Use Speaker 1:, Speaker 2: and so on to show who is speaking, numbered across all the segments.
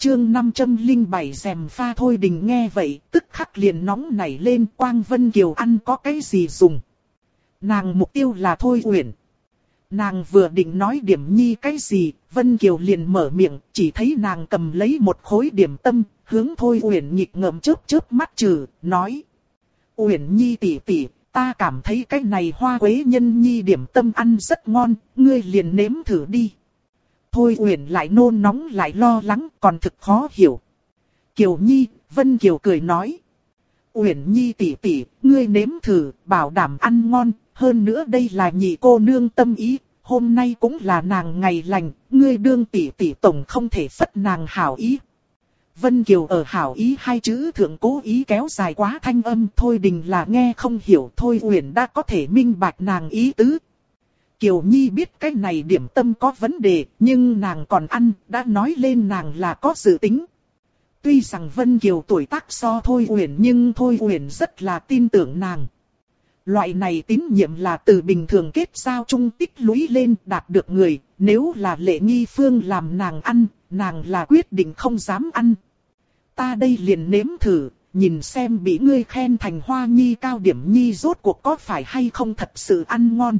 Speaker 1: chương 507 rèm pha. Thôi Đình nghe vậy, tức khắc liền nóng nảy lên. Quang Vân Kiều ăn có cái gì dùng. Nàng mục tiêu là Thôi Uyển. Nàng vừa định nói Điểm Nhi cái gì, Vân Kiều liền mở miệng, chỉ thấy nàng cầm lấy một khối điểm tâm, hướng Thôi Uyển nhịp ngậm chớp chớp mắt trừ, nói: Uyển Nhi tỷ tỷ, ta cảm thấy cái này hoa quế nhân nhi điểm tâm ăn rất ngon, ngươi liền nếm thử đi. Thôi Uyển lại nôn nóng lại lo lắng, còn thực khó hiểu. Kiều Nhi, Vân Kiều cười nói: Uyển Nhi tỷ tỷ, ngươi nếm thử, bảo đảm ăn ngon, hơn nữa đây là nhị cô nương tâm ý, hôm nay cũng là nàng ngày lành, ngươi đương tỷ tỷ tổng không thể phất nàng hảo ý. Vân Kiều ở hảo ý hai chữ thượng cố ý kéo dài quá thanh âm. Thôi Đình là nghe không hiểu. Thôi Uyển đã có thể minh bạch nàng ý tứ. Kiều Nhi biết cái này điểm tâm có vấn đề, nhưng nàng còn ăn, đã nói lên nàng là có dự tính. Tuy rằng Vân Kiều tuổi tác so Thôi Uyển, nhưng Thôi Uyển rất là tin tưởng nàng. Loại này tín nhiệm là từ bình thường kết giao chung tích lũy lên đạt được người, nếu là Lệ Nghi Phương làm nàng ăn, nàng là quyết định không dám ăn. Ta đây liền nếm thử, nhìn xem bị ngươi khen thành hoa nhi cao điểm nhi rốt cuộc có phải hay không thật sự ăn ngon.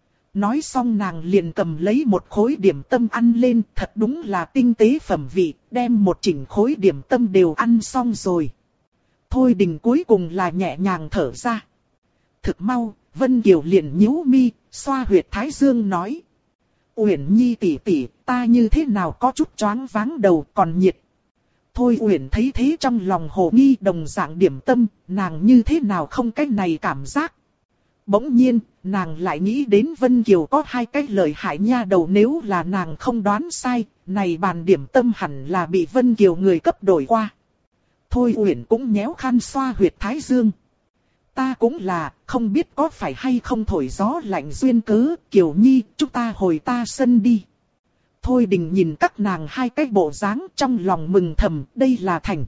Speaker 1: Nói xong nàng liền cầm lấy một khối điểm tâm ăn lên, thật đúng là tinh tế phẩm vị, đem một chỉnh khối điểm tâm đều ăn xong rồi. Thôi Đình cuối cùng là nhẹ nhàng thở ra. Thực mau, Vân Kiều liền nhíu mi, xoa huyệt thái dương nói: Uyển Nhi tỷ tỷ, ta như thế nào có chút choáng váng đầu, còn nhiệt. Thôi Uyển thấy thế trong lòng hồ nghi, đồng dạng điểm tâm, nàng như thế nào không cái này cảm giác. Bỗng nhiên, nàng lại nghĩ đến Vân Kiều có hai cái lợi hại nha đầu, nếu là nàng không đoán sai, này bàn điểm tâm hẳn là bị Vân Kiều người cấp đổi qua. Thôi Uyển cũng nhéo khăn xoa huyệt thái dương. Ta cũng là, không biết có phải hay không thổi gió lạnh duyên cớ, Kiều Nhi, chúng ta hồi ta sân đi. Thôi Đình nhìn các nàng hai cái bộ dáng, trong lòng mừng thầm, đây là thành.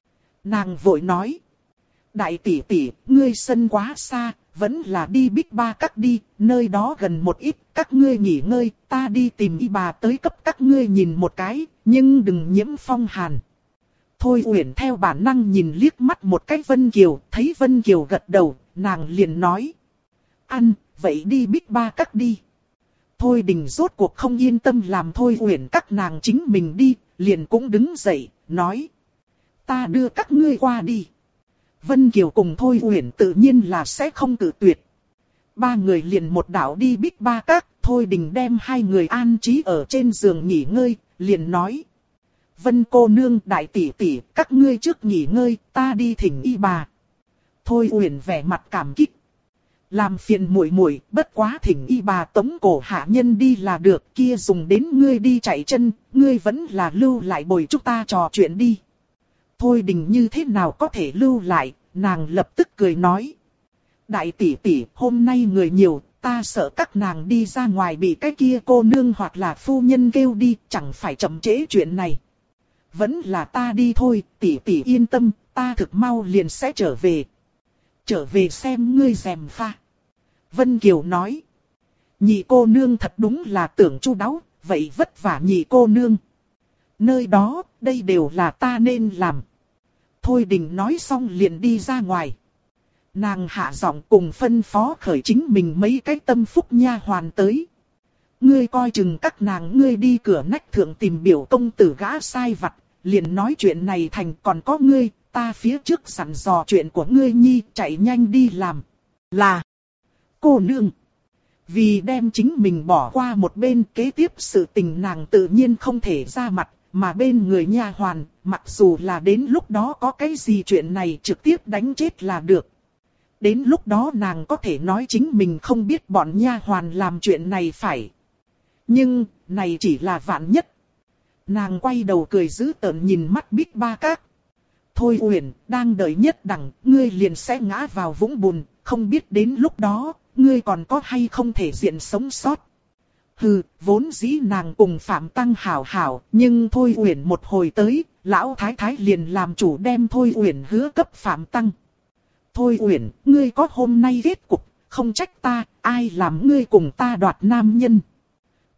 Speaker 1: Nàng vội nói: Đại tỷ tỷ, ngươi sân quá xa, vẫn là đi Bích Ba Các đi, nơi đó gần một ít, các ngươi nghỉ ngơi, ta đi tìm y bà tới cấp các ngươi nhìn một cái, nhưng đừng nhiễm phong hàn. Thôi Uyển theo bản năng nhìn liếc mắt một cái Vân Kiều, thấy Vân Kiều gật đầu, nàng liền nói: Ăn, vậy đi Bích Ba Các đi. Thôi Đình rốt cuộc không yên tâm làm Thôi Uyển các nàng chính mình đi, liền cũng đứng dậy, nói: Ta đưa các ngươi qua đi. Vân Kiều cùng Thôi Uyển tự nhiên là sẽ không cự tuyệt. Ba người liền một đảo đi Bích Ba Các. Thôi Đình đem hai người an trí ở trên giường nghỉ ngơi, liền nói: Vân cô nương, đại tỷ tỷ, các ngươi trước nghỉ ngơi, ta đi thỉnh y bà. Thôi Uyển vẻ mặt cảm kích: Làm phiền muội muội, bất quá thỉnh y bà tống cổ hạ nhân đi là được, kia dùng đến ngươi đi chạy chân, ngươi vẫn là lưu lại bồi chúng ta trò chuyện đi. Thôi Đình như thế nào có thể lưu lại, nàng lập tức cười nói: Đại tỷ tỷ, hôm nay người nhiều, ta sợ các nàng đi ra ngoài bị cái kia cô nương hoặc là phu nhân kêu đi, chẳng phải chậm trễ chuyện này. Vẫn là ta đi thôi, tỷ tỷ yên tâm, ta thực mau liền sẽ trở về. Trở về xem ngươi rèm pha. Vân Kiều nói: Nhị cô nương thật đúng là tưởng chu đáo, vậy vất vả nhị cô nương. Nơi đó, đây đều là ta nên làm. Thôi Đình nói xong liền đi ra ngoài. Nàng hạ giọng cùng phân phó khởi chính mình mấy cái tâm phúc nha hoàn tới. Ngươi coi chừng các nàng, ngươi đi cửa nách thượng tìm biểu công tử gã sai vặt, liền nói chuyện này thành, còn có ngươi, ta phía trước sẵn dò chuyện của ngươi nhi, chạy nhanh đi làm. Là cô nương. Vì đem chính mình bỏ qua một bên, kế tiếp sự tình nàng tự nhiên không thể ra mặt, mà bên người nha hoàn, mặc dù là đến lúc đó có cái gì chuyện này trực tiếp đánh chết là được. Đến lúc đó nàng có thể nói chính mình không biết bọn nha hoàn làm chuyện này phải. Nhưng, này chỉ là vạn nhất. Nàng quay đầu cười dữ tợn nhìn mắt Bích Ba Các. Thôi Uyển, đang đợi nhất đẳng, ngươi liền sẽ ngã vào vũng bùn, không biết đến lúc đó, ngươi còn có hay không thể diện sống sót. Hừ, vốn dĩ nàng cùng Phạm Tăng hảo hảo, nhưng Thôi Uyển một hồi tới, lão thái thái liền làm chủ đem Thôi Uyển hứa cấp Phạm Tăng. Thôi Uyển, ngươi có hôm nay kết cục, không trách ta, ai làm ngươi cùng ta đoạt nam nhân.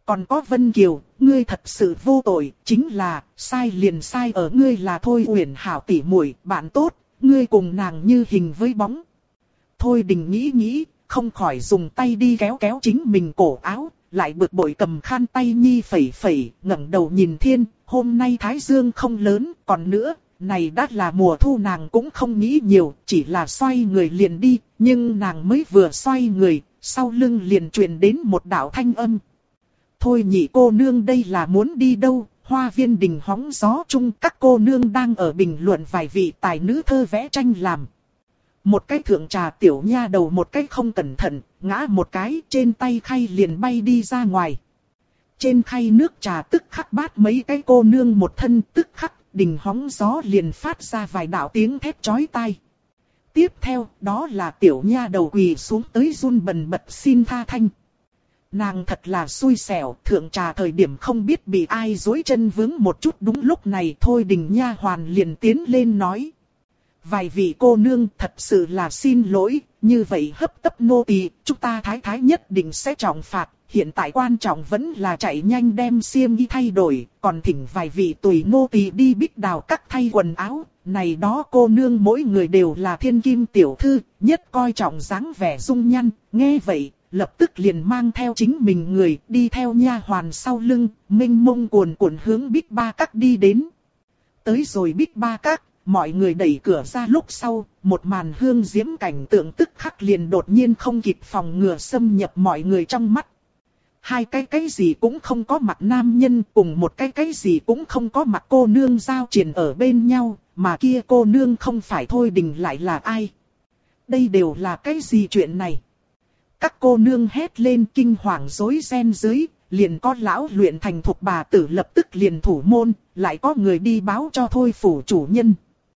Speaker 1: Còn có Vân Kiều, ngươi thật sự vô tội, chính là, sai liền sai ở ngươi là Thôi Uyển hảo tỉ muội, bạn tốt, ngươi cùng nàng như hình với bóng. Thôi Đình nghĩ nghĩ, không khỏi dùng tay đi kéo kéo chính mình cổ áo, lại bực bội cầm khăn tay nhi phẩy phẩy, ngẩng đầu nhìn thiên, hôm nay thái dương không lớn, còn nữa, này đã là mùa thu nàng cũng không nghĩ nhiều, chỉ là xoay người liền đi, nhưng nàng mới vừa xoay người, sau lưng liền truyền đến một đạo thanh âm. Thôi nhị cô nương đây là muốn đi đâu, hoa viên đình hóng gió chung các cô nương đang ở bình luận vài vị tài nữ thơ vẽ tranh làm. Một cái thượng trà tiểu nha đầu một cái không cẩn thận, ngã một cái trên tay khay liền bay đi ra ngoài. Trên khay nước trà tức khắc bát mấy cái cô nương một thân tức khắc đình hóng gió liền phát ra vài đạo tiếng thét chói tai. Tiếp theo đó là tiểu nha đầu quỳ xuống tới run bần bật xin tha thanh. Nàng thật là xui xẻo, thượng trà thời điểm không biết bị ai dối chân vướng một chút đúng lúc này Thôi Đình nha hoàn liền tiến lên nói. Vài vị cô nương thật sự là xin lỗi, như vậy hấp tấp nô tỳ, chúng ta thái thái nhất định sẽ trọng phạt. Hiện tại quan trọng vẫn là chạy nhanh đem xiêm y thay đổi, còn thỉnh vài vị tùy nô tỳ đi bích đào các thay quần áo. Này đó cô nương mỗi người đều là thiên kim tiểu thư, nhất coi trọng dáng vẻ dung nhan, nghe vậy. Lập tức liền mang theo chính mình người đi theo nha hoàn sau lưng, mênh mông cuồn cuộn hướng Bích Ba Các đi đến. Tới rồi Bích Ba Các, mọi người đẩy cửa ra lúc sau, một màn hương diễm cảnh tượng tức khắc liền đột nhiên không kịp phòng ngừa xâm nhập mọi người trong mắt. Hai cái gì cũng không có mặt nam nhân cùng một cái gì cũng không có mặt cô nương giao triền ở bên nhau, mà kia cô nương không phải Thôi Đình lại là ai. Đây đều là cái gì chuyện này? Các cô nương hét lên kinh hoàng rối ren dưới, liền có lão luyện thành thục bà tử lập tức liền thủ môn, lại có người đi báo cho Thôi phủ chủ nhân.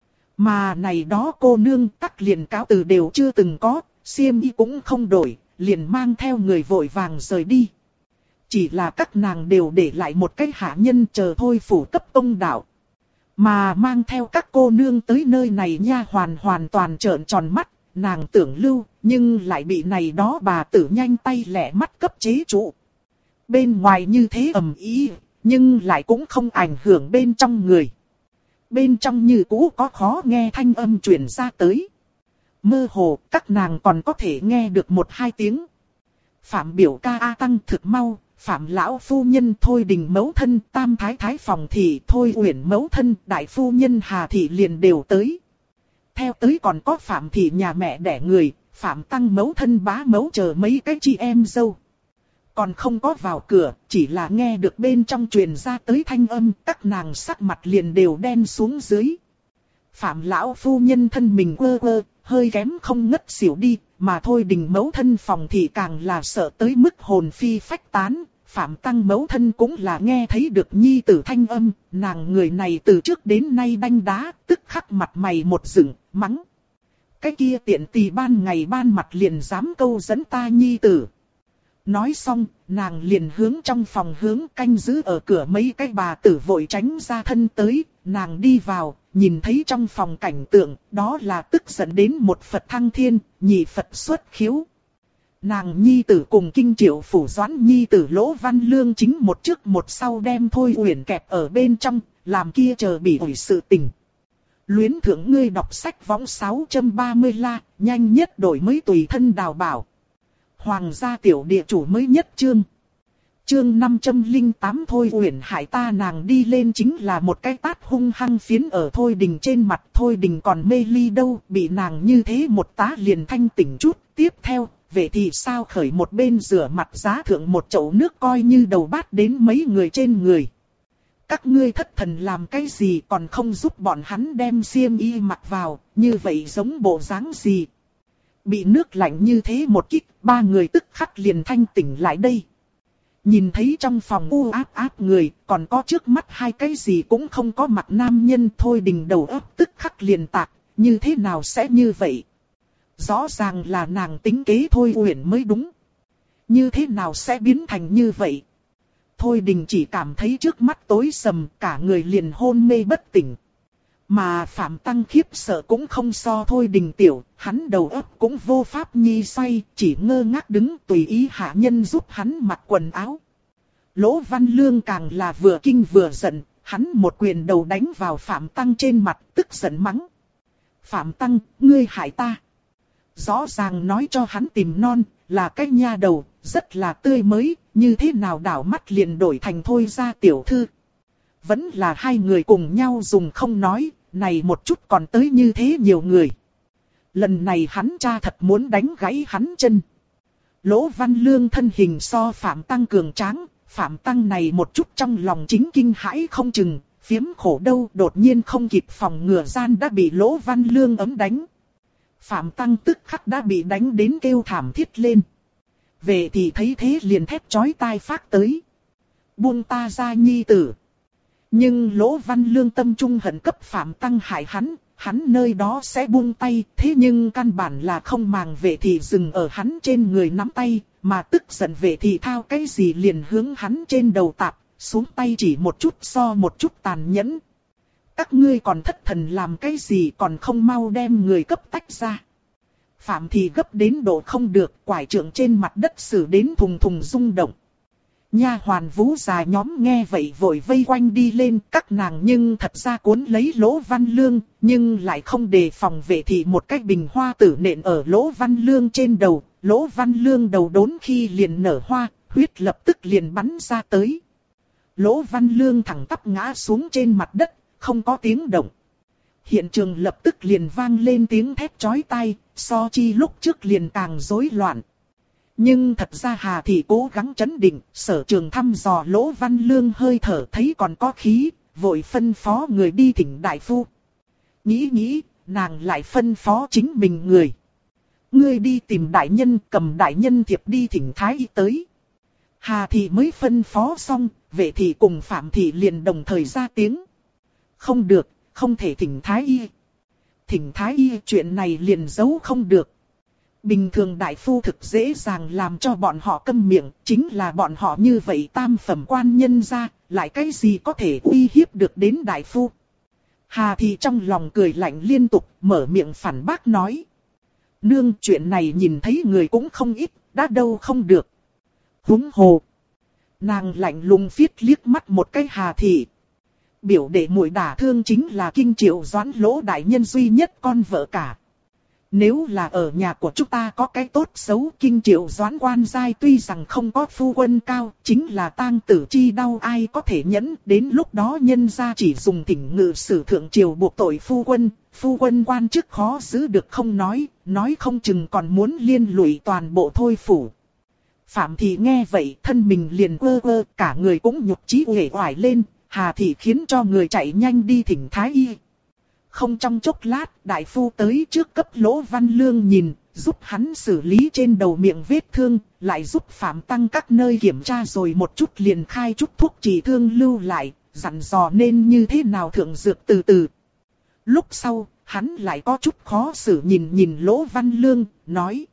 Speaker 1: Mà này đó cô nương tắc liền cáo từ đều chưa từng có, xiêm y cũng không đổi, liền mang theo người vội vàng rời đi. Chỉ là các nàng đều để lại một cái hạ nhân chờ Thôi phủ cấp công đạo. Mà mang theo các cô nương tới nơi này nha hoàn toàn trợn tròn mắt. Nàng tưởng lưu, nhưng lại bị này đó bà tử nhanh tay lẹ mắt cấp chế trụ. Bên ngoài như thế ầm ĩ, nhưng lại cũng không ảnh hưởng bên trong người. Bên trong như cũ có khó nghe thanh âm truyền ra tới. Mơ hồ, các nàng còn có thể nghe được một hai tiếng. Phạm biểu ca A Tăng thực mau, Phạm lão phu nhân Thôi Đình mẫu thân, Tam thái thái phòng thị Thôi Uyển mẫu thân, đại phu nhân Hà thị liền đều tới. Theo tới còn có Phạm thị nhà mẹ đẻ người, Phạm Tăng mẫu thân bá mẫu chờ mấy cái chị em dâu. Còn không có vào cửa, chỉ là nghe được bên trong truyền ra tới thanh âm, các nàng sắc mặt liền đều đen xuống dưới. Phạm lão phu nhân thân mình quơ quơ, hơi kém không ngất xỉu đi, mà Thôi Đình mẫu thân phòng thị càng là sợ tới mức hồn phi phách tán. Phạm Tăng mẫu thân cũng là nghe thấy được nhi tử thanh âm, nàng người này từ trước đến nay đanh đá, tức khắc mặt mày một dựng, mắng. Cái kia tiện tỳ ban ngày ban mặt liền dám câu dẫn ta nhi tử. Nói xong, nàng liền hướng trong phòng hướng canh giữ ở cửa mấy cái bà tử vội tránh ra thân tới, nàng đi vào, nhìn thấy trong phòng cảnh tượng, đó là tức giận đến một Phật thăng thiên, nhị Phật xuất khiếu. Nàng nhi tử cùng kinh triệu phủ doãn nhi tử Lỗ Văn Lương chính một trước một sau đem Thôi Uyển kẹp ở bên trong, làm kia chờ bị ủi sự tình. Luyến thưởng ngươi đọc sách võng 630 la, nhanh nhất đổi mới tùy thân đào bảo. Hoàng gia tiểu địa chủ mới nhất chương. Chương 508 Thôi Uyển hại ta nàng đi lên chính là một cái tát hung hăng phiến ở Thôi Đình trên mặt. Thôi Đình còn mê ly đâu, bị nàng như thế một tá liền thanh tỉnh chút. Tiếp theo, vậy thì sao khởi một bên rửa mặt giá thượng một chậu nước coi như đầu bát đến mấy người trên người. Các ngươi thất thần làm cái gì còn không giúp bọn hắn đem xiêm y mặc vào, như vậy giống bộ dáng gì. Bị nước lạnh như thế một kích, ba người tức khắc liền thanh tỉnh lại đây. Nhìn thấy trong phòng u áp người, còn có trước mắt hai cái gì cũng không có mặt nam nhân. Thôi Đình đầu óc tức khắc liền tạc, như thế nào sẽ như vậy? Rõ ràng là nàng tính kế Thôi Uyển mới đúng. Như thế nào sẽ biến thành như vậy? Thôi Đình chỉ cảm thấy trước mắt tối sầm, cả người liền hôn mê bất tỉnh. Mà Phạm Tăng khiếp sợ cũng không so Thôi Đình tiểu, hắn đầu óc cũng vô pháp nhi xoay, chỉ ngơ ngác đứng tùy ý hạ nhân giúp hắn mặc quần áo. Lỗ Văn Lương càng là vừa kinh vừa giận, hắn một quyền đầu đánh vào Phạm Tăng trên mặt, tức giận mắng. Phạm Tăng, ngươi hại ta. Rõ ràng nói cho hắn tìm non, là cái nha đầu, rất là tươi mới, như thế nào đảo mắt liền đổi thành thôi ra tiểu thư. Vẫn là hai người cùng nhau dùng không nói, này một chút còn tới như thế nhiều người. Lần này hắn cha thật muốn đánh gãy hắn chân. Lỗ Văn Lương thân hình so Phạm Tăng cường tráng, Phạm Tăng này một chút trong lòng chính kinh hãi không chừng, phiếm khổ đâu đột nhiên không kịp phòng ngừa gian đã bị Lỗ Văn Lương ấm đánh. Phạm Tăng tức khắc đã bị đánh đến kêu thảm thiết lên. Về thì thấy thế liền thét chói tai phát tới. Buông ta ra nhi tử. Nhưng Lỗ Văn Lương tâm trung hận cấp Phạm Tăng hại hắn nơi đó sẽ buông tay. Thế nhưng căn bản là không màng Vệ thì dừng ở hắn trên người nắm tay. Mà tức giận Vệ thì thao cái gì liền hướng hắn trên đầu tạp. Xuống tay chỉ một chút so một chút tàn nhẫn. Các ngươi còn thất thần làm cái gì còn không mau đem người cấp tách ra. Phạm thì gấp đến độ không được, quải trượng trên mặt đất xử đến thùng thùng rung động. Nha hoàn Vũ già nhóm nghe vậy vội vây quanh đi lên, các nàng nhưng thật ra cuốn lấy Lỗ Văn Lương, nhưng lại không đề phòng Vệ thì một cái bình hoa tử nện ở Lỗ Văn Lương trên đầu. Lỗ Văn Lương đầu đốn khi liền nở hoa, huyết lập tức liền bắn ra tới. Lỗ Văn Lương thẳng tắp ngã xuống trên mặt đất, không có tiếng động. Hiện trường lập tức liền vang lên tiếng thét chói tai, so chi lúc trước liền càng rối loạn. Nhưng thật ra Hà Thị cố gắng trấn định, sở trường thăm dò Lỗ Văn Lương hơi thở thấy còn có khí, vội phân phó người đi thỉnh đại phu. Nghĩ, nàng lại phân phó chính mình người. Ngươi đi tìm đại nhân, cầm đại nhân thiệp đi thỉnh thái y tới. Hà Thị mới phân phó xong, Vệ Thị cùng Phạm Thị liền đồng thời ra tiếng. Không được, không thể thỉnh thái y. Thỉnh thái y chuyện này liền giấu không được. Bình thường đại phu thực dễ dàng làm cho bọn họ câm miệng, chính là bọn họ như vậy tam phẩm quan nhân ra, lại cái gì có thể uy hiếp được đến đại phu. Hà Thị trong lòng cười lạnh liên tục, mở miệng phản bác nói. Nương, chuyện này nhìn thấy người cũng không ít, đã đâu không được. Húng hồ. Nàng lạnh lùng phiết liếc mắt một cái Hà Thị. Biểu đệ muội đả thương chính là Kinh Triệu Doãn Lỗ đại nhân duy nhất con vợ cả. Nếu là ở nhà của chúng ta có cái tốt xấu, Kinh Triệu Doãn quan giai tuy rằng không có phu quân cao, chính là tang tử chi đau ai có thể nhẫn, đến lúc đó nhân gia chỉ dùng thỉnh ngự sử thượng triều buộc tội phu quân quan chức khó giữ được không nói không chừng còn muốn liên lụy toàn bộ thôi phủ. Phạm Thị nghe vậy thân mình liền ơ, cả người cũng nhục chí uể oải lên. Hà Thị khiến cho người chạy nhanh đi thỉnh thái y. Không trong chốc lát, đại phu tới trước cấp Lỗ Văn Lương nhìn, giúp hắn xử lý trên đầu miệng vết thương, lại giúp Phạm Tăng các nơi kiểm tra rồi một chút liền khai chút thuốc trị thương lưu lại, dặn dò nên như thế nào thượng dược từ từ. Lúc sau, hắn lại có chút khó xử nhìn Lỗ Văn Lương, nói.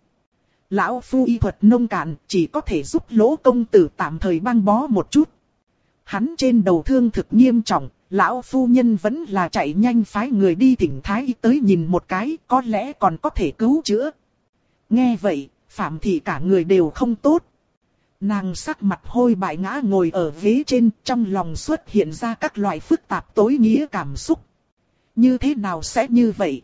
Speaker 1: Lão phu y thuật nông cạn, chỉ có thể giúp Lỗ công tử tạm thời băng bó một chút. Hắn trên đầu thương thực nghiêm trọng, lão phu nhân vẫn là chạy nhanh phái người đi thỉnh thái y tới nhìn một cái, có lẽ còn có thể cứu chữa. Nghe vậy, Phạm Thị cả người đều không tốt. Nàng sắc mặt hôi bại ngã ngồi ở ghế trên, trong lòng xuất hiện ra các loại phức tạp tối nghĩa cảm xúc. Như thế nào sẽ như vậy?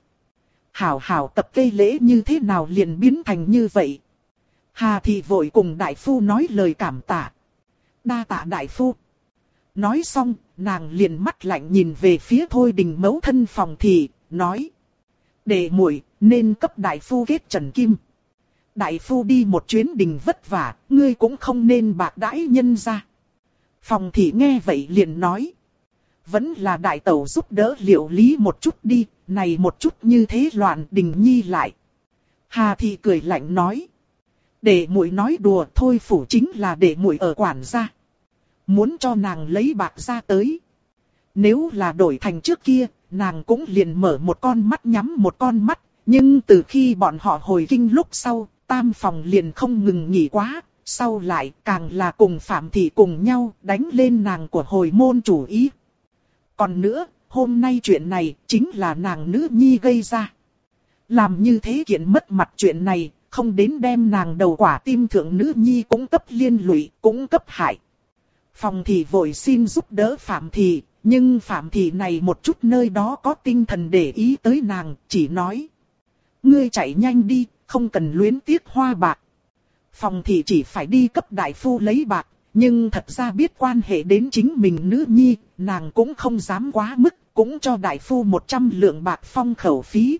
Speaker 1: Hảo tập cây lễ như thế nào liền biến thành như vậy? Hà Thị vội cùng đại phu nói lời cảm tạ. Đa tạ đại phu. Nói xong, nàng liền mắt lạnh nhìn về phía Thôi Đình mẫu thân Phòng Thị, nói. Đệ muội nên cấp đại phu kết trần kim. Đại phu đi một chuyến đình vất vả, ngươi cũng không nên bạc đãi nhân ra. Phòng Thị nghe vậy liền nói. Vẫn là đại tẩu giúp đỡ liệu lý một chút đi, này một chút như thế loạn Đình Nhi lại. Hà Thị cười lạnh nói. Đệ muội nói đùa thôi, phủ chính là đệ muội ở quản gia. Muốn cho nàng lấy bạc ra tới. Nếu là đổi thành trước kia, nàng cũng liền mở một con mắt nhắm một con mắt. Nhưng từ khi bọn họ hồi kinh lúc sau, tam phòng liền không ngừng nghỉ quá. Sau lại càng là cùng Phạm Thị cùng nhau đánh lên nàng của hồi môn chủ ý. Còn nữa, hôm nay chuyện này chính là nàng nữ nhi gây ra. Làm như thế kiện mất mặt chuyện này, không đến đem nàng đầu quả tim thượng nữ nhi cũng cấp liên lụy, cũng cấp hại. Phòng thị vội xin giúp đỡ Phạm thị, nhưng Phạm thị này một chút nơi đó có tinh thần để ý tới nàng, chỉ nói. Ngươi chạy nhanh đi, không cần luyến tiếc hoa bạc. Phòng thị chỉ phải đi cấp đại phu lấy bạc, nhưng thật ra biết quan hệ đến chính mình nữ nhi, nàng cũng không dám quá mức, cũng cho đại phu 100 lượng bạc phong khẩu phí.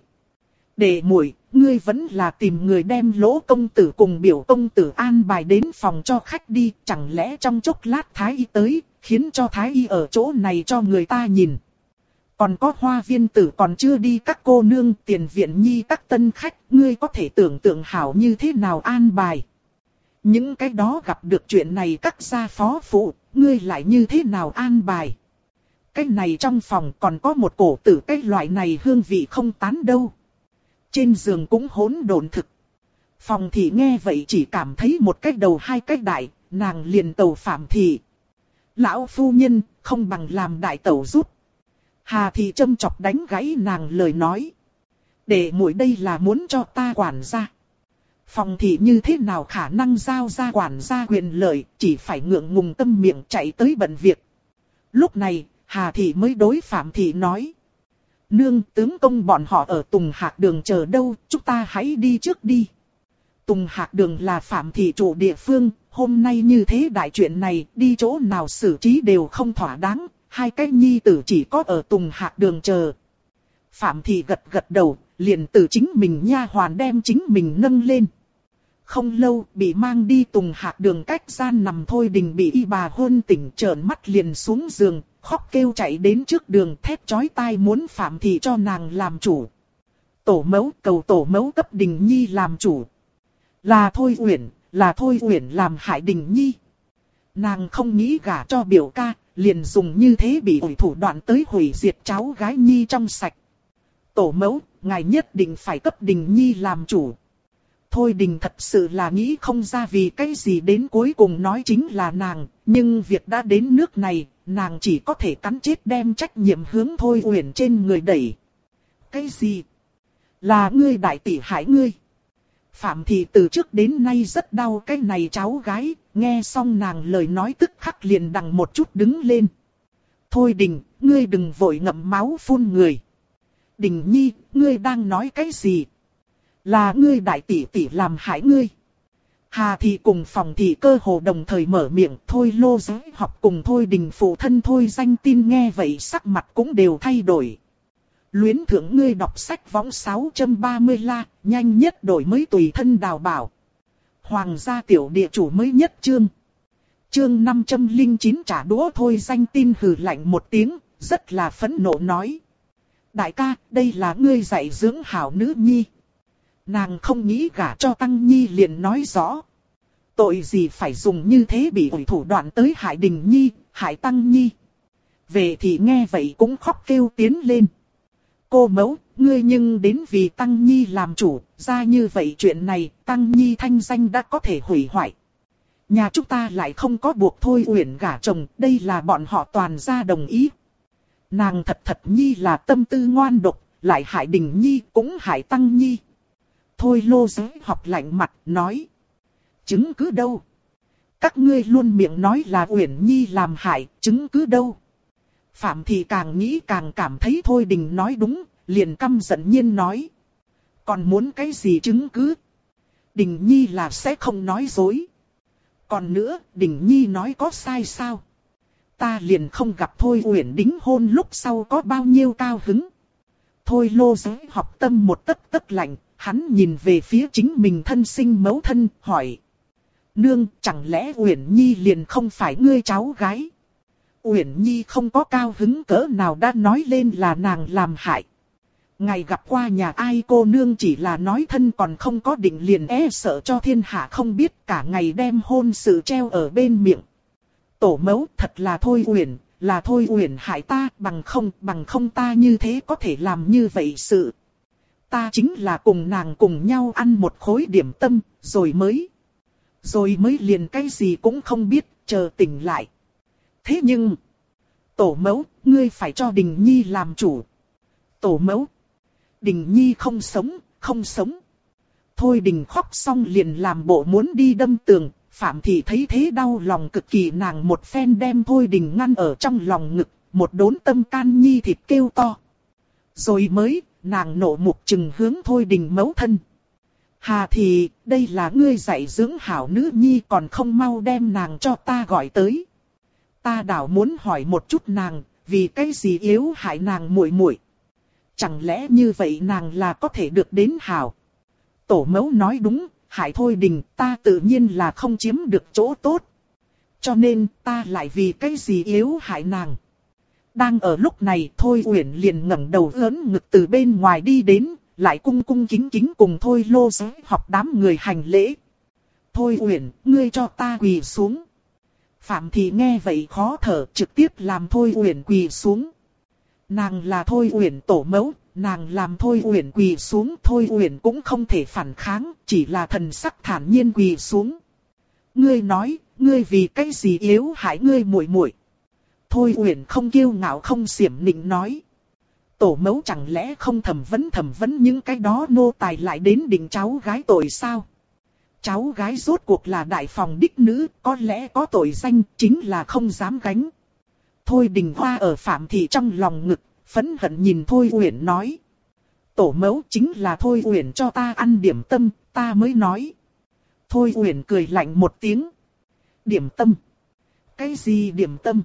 Speaker 1: Để muội, ngươi vẫn là tìm người đem Lỗ công tử cùng Biểu công tử an bài đến phòng cho khách đi, chẳng lẽ trong chốc lát thái y tới, khiến cho thái y ở chỗ này cho người ta nhìn. Còn có Hoa viên tử còn chưa đi, các cô nương, tiền viện nhi các tân khách, ngươi có thể tưởng tượng hảo như thế nào an bài. Những cái đó gặp được chuyện này các gia phó phụ, ngươi lại như thế nào an bài. Cái này trong phòng còn có một cổ tử, cái loại này hương vị không tán đâu. Trên giường cũng hỗn độn thực. Phòng thị nghe vậy chỉ cảm thấy một cái đầu hai cái đại, nàng liền tàu Phạm thị. Lão phu nhân, không bằng làm đại tẩu giúp. Hà thị châm chọc đánh gãy nàng lời nói. Để muội đây là muốn cho ta quản gia. Phòng thị như thế nào khả năng giao ra quản gia quyền lợi, chỉ phải ngượng ngùng tâm miệng chạy tới bận việc. Lúc này, Hà thị mới đối Phạm thị nói. Nương, tướng công bọn họ ở Tùng Hạc Đường chờ đâu, chúng ta hãy đi trước đi. Tùng Hạc Đường là Phạm thị chủ địa phương, hôm nay như thế đại chuyện này, đi chỗ nào xử trí đều không thỏa đáng, hai cái nhi tử chỉ có ở Tùng Hạc Đường chờ. Phạm thị gật gật đầu, liền từ chính mình nha hoàn đem chính mình nâng lên. Không lâu, bị mang đi Tùng Hạc Đường cách gian nằm Thôi Đình bị y bà hôn tỉnh, trợn mắt liền xuống giường, khóc kêu chạy đến trước đường, thét chói tai muốn Phạm thị cho nàng làm chủ. Tổ mẫu, cầu tổ mẫu cấp Đình Nhi làm chủ. Là Thôi Uyển làm hại Đình Nhi. Nàng không nghĩ gả cho biểu ca, liền dùng như thế bị ủi thủ đoạn tới hủy diệt cháu gái Nhi trong sạch. Tổ mẫu, ngài nhất định phải cấp Đình Nhi làm chủ. Thôi Đình thật sự là nghĩ không ra vì cái gì đến cuối cùng nói chính là nàng, nhưng việc đã đến nước này, nàng chỉ có thể cắn chết đem trách nhiệm hướng Thôi Uyển trên người đẩy. Cái gì? Là ngươi đại tỷ hại ngươi. Phạm thị từ trước đến nay rất đau cái này cháu gái, nghe xong nàng lời nói tức khắc liền đằng một chút đứng lên. Thôi Đình, ngươi đừng vội ngậm máu phun người. Đình Nhi, ngươi đang nói cái gì? Là ngươi đại tỷ tỷ làm hại ngươi. Hà thị cùng Phòng thị cơ hồ đồng thời mở miệng, Thôi Lô Giới Học cùng Thôi Đình phụ thân Thôi Danh Tin nghe vậy sắc mặt cũng đều thay đổi. Luyến thưởng ngươi đọc sách võng 630 la, nhanh nhất đổi mới tùy thân đào bảo. Hoàng gia tiểu địa chủ mới nhất chương. Chương 509 trả đũa. Thôi Danh Tin hừ lạnh một tiếng, rất là phẫn nộ nói. Đại ca, đây là ngươi dạy dưỡng hảo nữ nhi. Nàng không nghĩ gả cho Tăng Nhi liền nói rõ. Tội gì phải dùng như thế bị ủi thủ đoạn tới hại Đình Nhi, hại Tăng Nhi. Về thì nghe vậy cũng khóc kêu tiến lên. Cô mẫu, ngươi nhưng đến vì Tăng Nhi làm chủ, ra như vậy chuyện này, Tăng Nhi thanh danh đã có thể hủy hoại. Nhà chúng ta lại không có buộc Thôi Uyển gả chồng, đây là bọn họ toàn gia đồng ý. Nàng thật Nhi là tâm tư ngoan độc, lại hại Đình Nhi cũng hại Tăng Nhi. Thôi Lô Giới Học lạnh mặt nói. Chứng cứ đâu? Các ngươi luôn miệng nói là Uyển Nhi làm hại, chứng cứ đâu? Phạm thị càng nghĩ càng cảm thấy Thôi Đình nói đúng, liền căm giận nhiên nói. Còn muốn cái gì chứng cứ? Đình Nhi là sẽ không nói dối. Còn nữa, Đình Nhi nói có sai sao? Ta liền không gặp Thôi Uyển đính hôn lúc sau có bao nhiêu cao hứng. Thôi Lô Giới Học tâm một tấc tấc lạnh, hắn nhìn về phía chính mình thân sinh mẫu thân, hỏi. Nương, chẳng lẽ Uyển Nhi liền không phải ngươi cháu gái? Uyển Nhi không có cao hứng cỡ nào đã nói lên là nàng làm hại. Ngày gặp qua nhà ai cô nương chỉ là nói thân còn không có định liền sợ cho thiên hạ không biết, cả ngày đem hôn sự treo ở bên miệng. Tổ mẫu thật là Thôi Uyển hại ta, bằng không ta như thế có thể làm như vậy sự. Ta chính là cùng nàng cùng nhau ăn một khối điểm tâm, rồi mới liền cái gì cũng không biết, chờ tỉnh lại. Thế nhưng, tổ mẫu, ngươi phải cho Đình Nhi làm chủ. Tổ mẫu, Đình Nhi không sống. Thôi Đình khóc xong liền làm bộ muốn đi đâm tường, Phạm Thị thấy thế đau lòng cực kỳ, nàng một phen đem Thôi Đình ngăn ở trong lòng ngực, một đốn tâm can nhi thịt kêu to. Rồi mới, nàng nộ mục trừng hướng Thôi Đình mẫu thân. Hà Thị, đây là ngươi dạy dưỡng hảo nữ nhi, còn không mau đem nàng cho ta gọi tới. Ta đảo muốn hỏi một chút nàng, vì cái gì yếu hại nàng muội muội? Chẳng lẽ như vậy nàng là có thể được đến hảo? Tổ mẫu nói đúng, hại Thôi Đình ta tự nhiên là không chiếm được chỗ tốt. Cho nên ta lại vì cái gì yếu hại nàng? Đang ở lúc này Thôi Uyển liền ngẩng đầu lớn ngực từ bên ngoài đi đến, lại cung cung kính kính cùng Thôi Lô Giới học đám người hành lễ. Thôi Uyển, ngươi cho ta quỳ xuống. Phạm Thị nghe vậy khó thở, trực tiếp làm Thôi Uyển quỳ xuống. Nàng là Thôi Uyển tổ mẫu, nàng làm Thôi Uyển quỳ xuống, Thôi Uyển cũng không thể phản kháng, chỉ là thần sắc thản nhiên quỳ xuống. Ngươi nói, ngươi vì cái gì yếu hại ngươi muội muội? Thôi Uyển không kiêu ngạo không xiểm nịnh nói. Tổ mẫu chẳng lẽ không thẩm vấn những cái đó nô tài lại đến định cháu gái tội sao? Cháu gái rốt cuộc là đại phòng đích nữ, có lẽ có tội danh, chính là không dám gánh. Thôi Đình Hoa ở Phạm Thị trong lòng ngực, phẫn hận nhìn Thôi Uyển nói. Tổ mẫu chính là Thôi Uyển cho ta ăn điểm tâm, ta mới nói. Thôi Uyển cười lạnh một tiếng. Điểm tâm? Cái gì điểm tâm?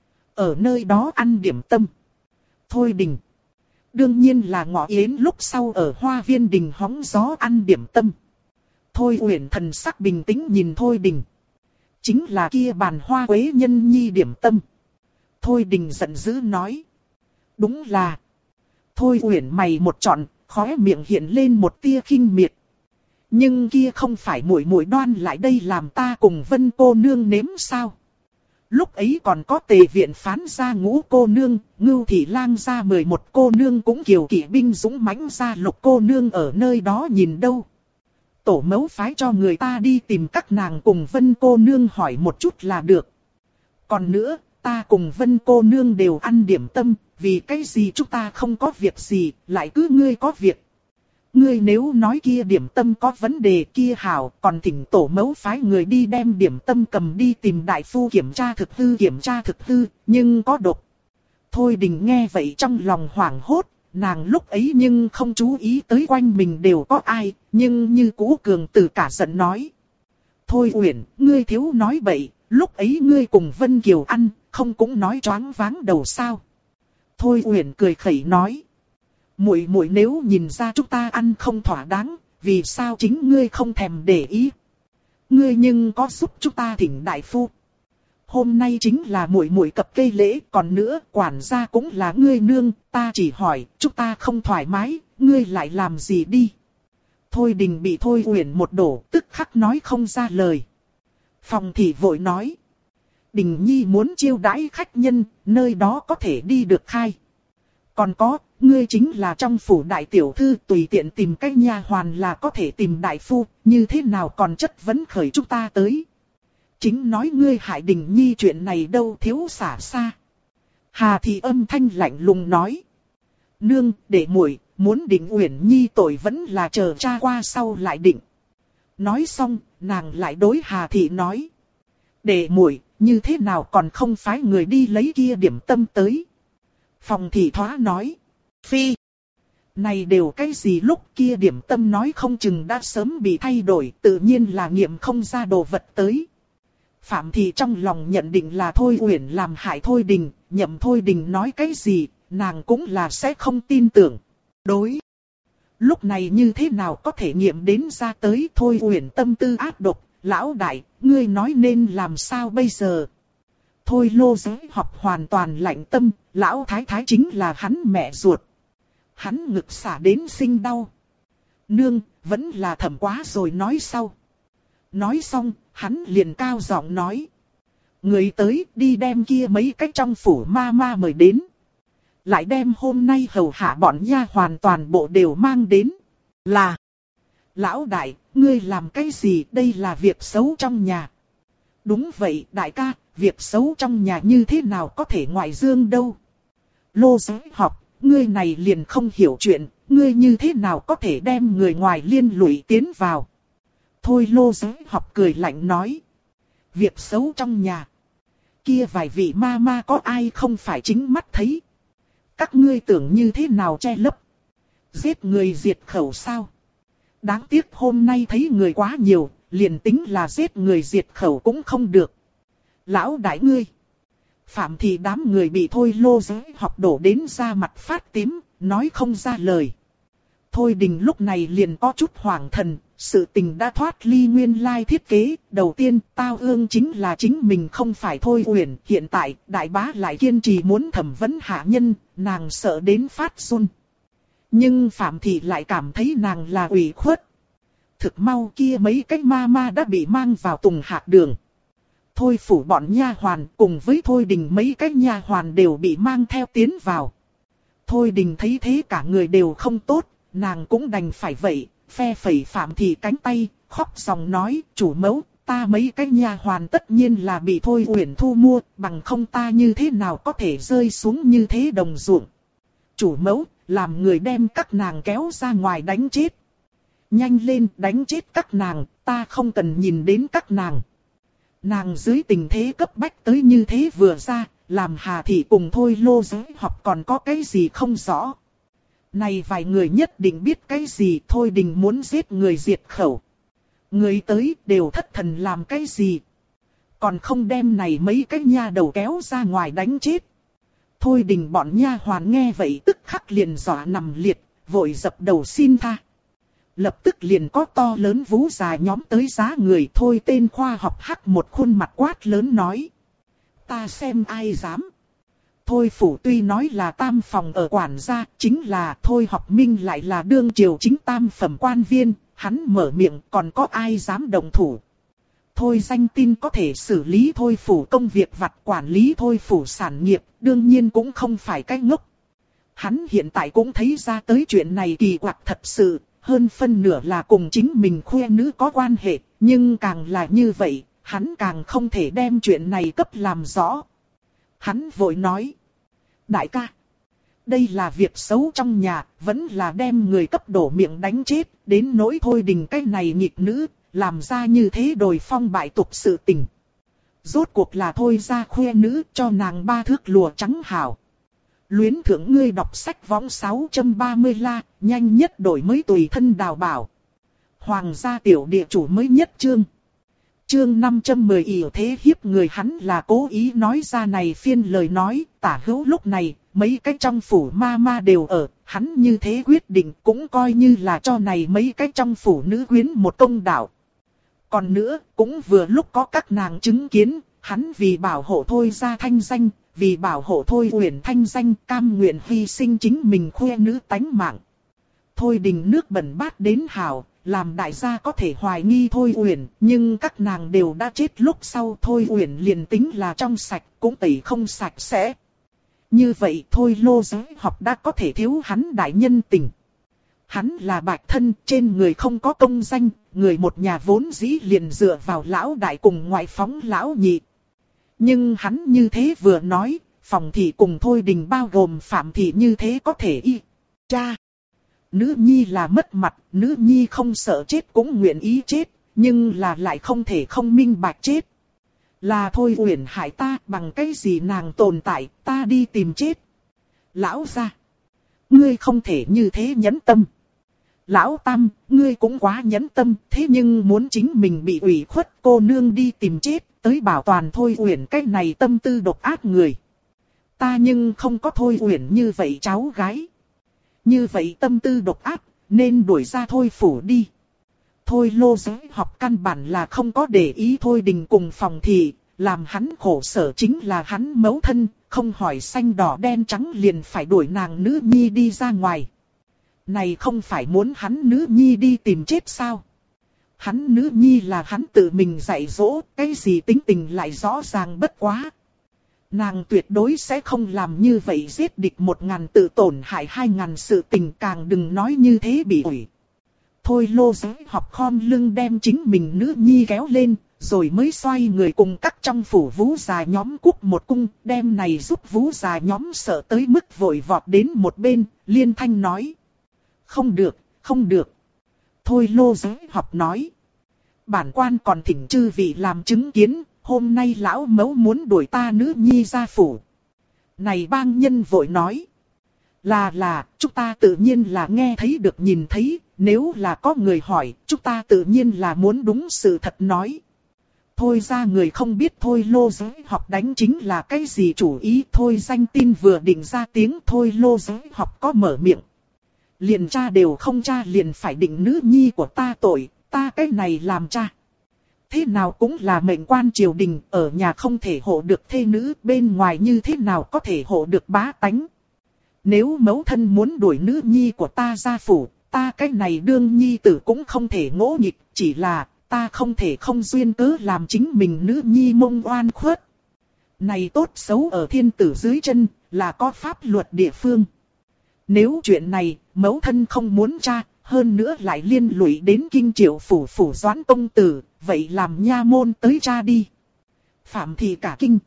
Speaker 1: Ở nơi đó ăn điểm tâm. Thôi Đình. Đương nhiên là Ngọ Yến lúc sau ở Hoa Viên Đình hóng gió ăn điểm tâm. Thôi Uyển thần sắc bình tĩnh nhìn Thôi Đình. Chính là kia bàn hoa quế nhân nhi điểm tâm. Thôi Đình giận dữ nói. Đúng là. Thôi Uyển mày một trọn, khóe miệng hiện lên một tia khinh miệt. Nhưng kia không phải muội muội đoan lại đây làm ta cùng Vân cô nương nếm sao? Lúc ấy còn có Tề viện phán ra Ngũ cô nương, Ngưu thị lang ra 11 cô nương, cũng kiều kỵ binh dũng mãnh ra Lục cô nương ở nơi đó nhìn đâu. Tổ mẫu phái cho người ta đi tìm các nàng cùng Vân cô nương hỏi một chút là được. Còn nữa, ta cùng Vân cô nương đều ăn điểm tâm, vì cái gì chúng ta không có việc gì, lại cứ ngươi có việc. Ngươi nếu nói kia điểm tâm có vấn đề kia hảo, còn thỉnh tổ mẫu phái người đi đem điểm tâm cầm đi tìm đại phu kiểm tra thực hư, nhưng có độc. Thôi Đình nghe vậy trong lòng hoảng hốt, nàng lúc ấy nhưng không chú ý tới quanh mình đều có ai, nhưng như cũ cường từ cả giận nói. Thôi Uyển, ngươi thiếu nói bậy, lúc ấy ngươi cùng Vân Kiều ăn, không cũng nói choáng váng đầu sao. Thôi Uyển cười khẩy nói. Muội muội nếu nhìn ra chúng ta ăn không thỏa đáng, vì sao chính ngươi không thèm để ý? Ngươi nhưng có giúp chúng ta thỉnh đại phu. Hôm nay chính là muội muội cập kê lễ, còn nữa quản gia cũng là ngươi nương, ta chỉ hỏi, chúng ta không thoải mái, ngươi lại làm gì đi? Thôi Đình bị Thôi Uyển một đổ, tức khắc nói không ra lời. Phòng Thị vội nói. Đình Nhi muốn chiêu đãi khách nhân, nơi đó có thể đi được khai. Còn có, ngươi chính là trong phủ đại tiểu thư, tùy tiện tìm cách nha hoàn là có thể tìm đại phu, như thế nào còn chất vấn khởi chúng ta tới. Chính nói ngươi hại Đình Nhi chuyện này đâu thiếu xả xa. Hà Thị âm thanh lạnh lùng nói. Nương, để muội muốn định Uyển Nhi tội vẫn là chờ cha qua sau lại định. Nói xong, nàng lại đối Hà Thị nói. Để muội như thế nào còn không phái người đi lấy kia điểm tâm tới. Phòng Thị thoá nói. Phi. Này đều cái gì lúc kia điểm tâm nói không chừng đã sớm bị thay đổi, tự nhiên là nghiệm không ra đồ vật tới. Phạm Thị trong lòng nhận định là Thôi Uyển làm hại Thôi Đình, nhậm Thôi Đình nói cái gì, nàng cũng là sẽ không tin tưởng. Đối. Lúc này như thế nào có thể nghiệm đến ra tới Thôi Uyển tâm tư ác độc, lão đại, ngươi nói nên làm sao bây giờ? Thôi Lô Giới học hoàn toàn lạnh tâm, lão thái thái chính là hắn mẹ ruột. Hắn ngực xả đến sinh đau. Nương, vẫn là thầm quá rồi nói sau. Nói xong, hắn liền cao giọng nói. Người tới đi đem kia mấy cái trong phủ ma ma mời đến. Lại đem hôm nay hầu hạ bọn nha hoàn toàn bộ đều mang đến. Là. Lão đại, ngươi làm cái gì, đây là việc xấu trong nhà. Đúng vậy đại ca, việc xấu trong nhà như thế nào có thể ngoại dương đâu. Lô Giới học, ngươi này liền không hiểu chuyện, ngươi như thế nào có thể đem người ngoài liên lụy tiến vào. Thôi Lô Giới học cười lạnh nói. Việc xấu trong nhà. Kia vài vị ma ma có ai không phải chính mắt thấy. Các ngươi tưởng như thế nào che lấp. Giết người diệt khẩu sao? Đáng tiếc hôm nay thấy người quá nhiều, liền tính là giết người diệt khẩu cũng không được. Lão đại ngươi. Phạm Thị đám người bị Thôi Lô Giới học đổ đến da mặt phát tím, nói không ra lời. Thôi Đình lúc này liền có chút hoảng thần, sự tình đã thoát ly nguyên lai thiết kế. Đầu tiên tao ương chính là chính mình không phải Thôi Uyển. Hiện tại đại bá lại kiên trì muốn thẩm vấn hạ nhân, nàng sợ đến phát run. Nhưng Phạm Thị lại cảm thấy nàng là ủy khuất. Thực mau kia mấy cái ma ma đã bị mang vào Tùng Hạc Đường. Thôi phủ bọn nha hoàn cùng với Thôi Đình mấy cái nha hoàn đều bị mang theo tiến vào. Thôi Đình thấy thế cả người đều không tốt, nàng cũng đành phải vậy, phe phẩy Phạm Thị cánh tay, khóc dòng nói, chủ mẫu, ta mấy cái nha hoàn tất nhiên là bị Thôi Uyển thu mua, bằng không ta như thế nào có thể rơi xuống như thế đồng ruộng. Chủ mẫu, làm người đem các nàng kéo ra ngoài đánh chết. Nhanh lên đánh chết các nàng, ta không cần nhìn đến các nàng. Nàng dưới tình thế cấp bách tới như thế vừa ra, làm Hà Thị cùng Thôi Lô Giới học còn có cái gì không rõ. Này vài người nhất định biết cái gì. Thôi Đình muốn giết người diệt khẩu. Người tới đều thất thần làm cái gì. Còn không đem này mấy cái nha đầu kéo ra ngoài đánh chết. Thôi Đình bọn nha hoàn nghe vậy tức khắc liền dọa nằm liệt, vội dập đầu xin tha. Lập tức liền có to lớn vú già nhóm tới giá người. Thôi tên khoa học hắc một khuôn mặt quát lớn nói. Ta xem ai dám. Thôi phủ tuy nói là tam phòng ở quản gia, chính là Thôi học minh lại là đương triều chính tam phẩm quan viên, hắn mở miệng còn có ai dám đồng thủ. Thôi danh tin có thể xử lý Thôi phủ công việc vặt, quản lý Thôi phủ sản nghiệp, đương nhiên cũng không phải cái ngốc. Hắn hiện tại cũng thấy ra tới chuyện này kỳ quặc thật sự, hơn phân nửa là cùng chính mình khoe nữ có quan hệ, nhưng càng là như vậy, hắn càng không thể đem chuyện này cấp làm rõ. Hắn vội nói. Đại ca, đây là việc xấu trong nhà, vẫn là đem người cấp đổ miệng đánh chết, đến nỗi Thôi Đình cái này nghịch nữ, làm ra như thế đồi phong bại tục sự tình. Rốt cuộc là Thôi ra khoe nữ cho nàng 3 thước lụa trắng hảo. Luyến thưởng ngươi đọc sách võng 630 la, nhanh nhất đổi mới tùy thân đào bảo. Hoàng gia tiểu địa chủ mới nhất chương. Chương 510 ỷ thế hiếp người. Hắn là cố ý nói ra này phiên lời nói, tả hữu lúc này, mấy cái trong phủ ma ma đều ở, hắn như thế quyết định cũng coi như là cho này mấy cái trong phủ nữ quyến một công đạo. Còn nữa, cũng vừa lúc có các nàng chứng kiến, hắn vì bảo hộ Thôi ra thanh danh, vì bảo hộ Thôi Uyển thanh danh, cam nguyện hy sinh chính mình khoe nữ tánh mạng. Thôi Đình nước bẩn bát đến hảo, làm đại gia có thể hoài nghi Thôi Uyển, nhưng các nàng đều đã chết lúc sau Thôi Uyển liền tính là trong sạch, cũng tẩy không sạch sẽ. Như vậy Thôi Lô Giới học đã có thể thiếu hắn đại nhân tình. Hắn là bạch thân, trên người không có công danh, người một nhà vốn dĩ liền dựa vào lão đại cùng ngoại phóng lão nhị. Nhưng hắn như thế vừa nói, Phòng Thị cùng Thôi Đình bao gồm Phạm Thị như thế có thể y cha. Nữ nhi là mất mặt, nữ nhi không sợ chết cũng nguyện ý chết, nhưng là lại không thể không minh bạch chết. Là Thôi Uyển hại ta, bằng cái gì nàng tồn tại, ta đi tìm chết. Lão gia, ngươi không thể như thế nhẫn tâm. Lão Tam, ngươi cũng quá nhẫn tâm, thế nhưng muốn chính mình bị ủy khuất cô nương đi tìm chết, tới bảo toàn Thôi Uyển cái này tâm tư độc ác người. Ta nhưng không có Thôi Uyển như vậy cháu gái. Như vậy tâm tư độc ác, nên đuổi ra Thôi phủ đi. Thôi Lô Giới học căn bản là không có để ý Thôi Đình cùng Phòng Thị, làm hắn khổ sở chính là hắn mẫu thân, không hỏi xanh đỏ đen trắng liền phải đuổi nàng nữ nhi đi ra ngoài. Này không phải muốn hắn nữ nhi đi tìm chết sao? Hắn nữ nhi là hắn tự mình dạy dỗ, cái gì tính tình lại rõ ràng bất quá. Nàng tuyệt đối sẽ không làm như vậy, giết địch 1000 tự tổn hại 2000 sự tình, càng đừng nói như thế bị ủi. Thôi Lô Giới học khom lưng đem chính mình nữ nhi kéo lên, rồi mới xoay người cùng các trong phủ vú già nhóm cúc một cung, đem này giúp vú già nhóm sợ tới mức vội vọt đến một bên, liên thanh nói. Không được, không được. Thôi Lô Giới học nói. Bản quan còn thỉnh chư vị làm chứng kiến, hôm nay lão mẫu muốn đuổi ta nữ nhi ra phủ. Này bang nhân vội nói. Là, chúng ta tự nhiên là nghe thấy được nhìn thấy, nếu là có người hỏi, chúng ta tự nhiên là muốn đúng sự thật nói. Thôi ra người không biết thôi Lô Giới Học đánh chính là cái gì chủ ý, thôi danh tin vừa định ra tiếng thôi Lô Giới Học có mở miệng. Liền cha đều không cha liền phải định nữ nhi của ta tội, ta cái này làm cha. Thế nào cũng là mệnh quan triều đình, ở nhà không thể hộ được thê nữ, bên ngoài như thế nào có thể hộ được bá tánh. Nếu mẫu thân muốn đuổi nữ nhi của ta ra phủ, ta cái này đương nhi tử cũng không thể ngỗ nghịch, chỉ là ta không thể không duyên cớ làm chính mình nữ nhi mông oan khuất. Này tốt xấu ở thiên tử dưới chân, là có pháp luật địa phương. Nếu chuyện này, mẫu thân không muốn tra, hơn nữa lại liên lụy đến kinh triệu phủ Doãn công tử, vậy làm nha môn tới tra đi. Phạm Thị cả kinh.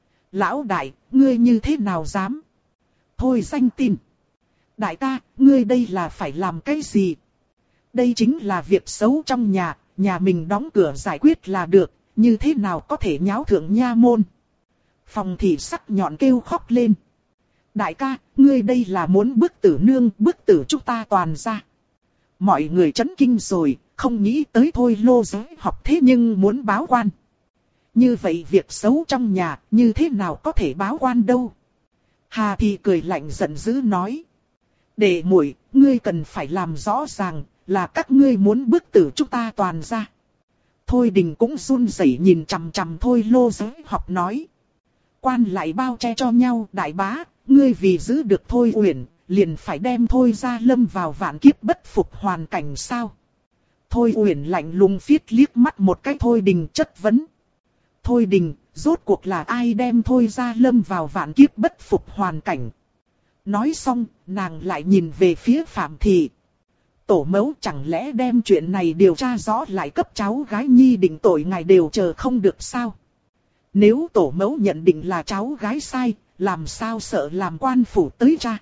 Speaker 1: Lão đại, ngươi như thế nào dám? Thôi danh tin. Đại ca, ngươi đây là phải làm cái gì? Đây chính là việc xấu trong nhà mình đóng cửa giải quyết là được, như thế nào có thể nháo thượng nha môn? Phòng Thị sắc nhọn kêu khóc lên. Đại ca, ngươi đây là muốn bức tử nương, bức tử chúng ta toàn ra. Mọi người chấn kinh rồi, không nghĩ tới thôi Lô Giới Học thế nhưng muốn báo quan. Như vậy việc xấu trong nhà, như thế nào có thể báo quan đâu? Hà Thị cười lạnh giận dữ nói. Đệ muội, ngươi cần phải làm rõ ràng, là các ngươi muốn bức tử chúng ta toàn ra. Thôi Đình cũng run rẩy nhìn chằm chằm thôi Lô Giới Học nói. Quan lại bao che cho nhau, đại bá, ngươi vì giữ được Thôi Uyển, liền phải đem Thôi gia lâm vào vạn kiếp bất phục hoàn cảnh sao? Thôi Uyển lạnh lùng phiết liếc mắt một cái Thôi Đình chất vấn. Thôi Đình, rốt cuộc là ai đem Thôi gia lâm vào vạn kiếp bất phục hoàn cảnh? Nói xong, nàng lại nhìn về phía Phạm Thị. Tổ mẫu chẳng lẽ đem chuyện này điều tra rõ lại cấp cháu gái nhi định tội ngài đều chờ không được sao? Nếu tổ mẫu nhận định là cháu gái sai, làm sao sợ làm quan phủ tới tra?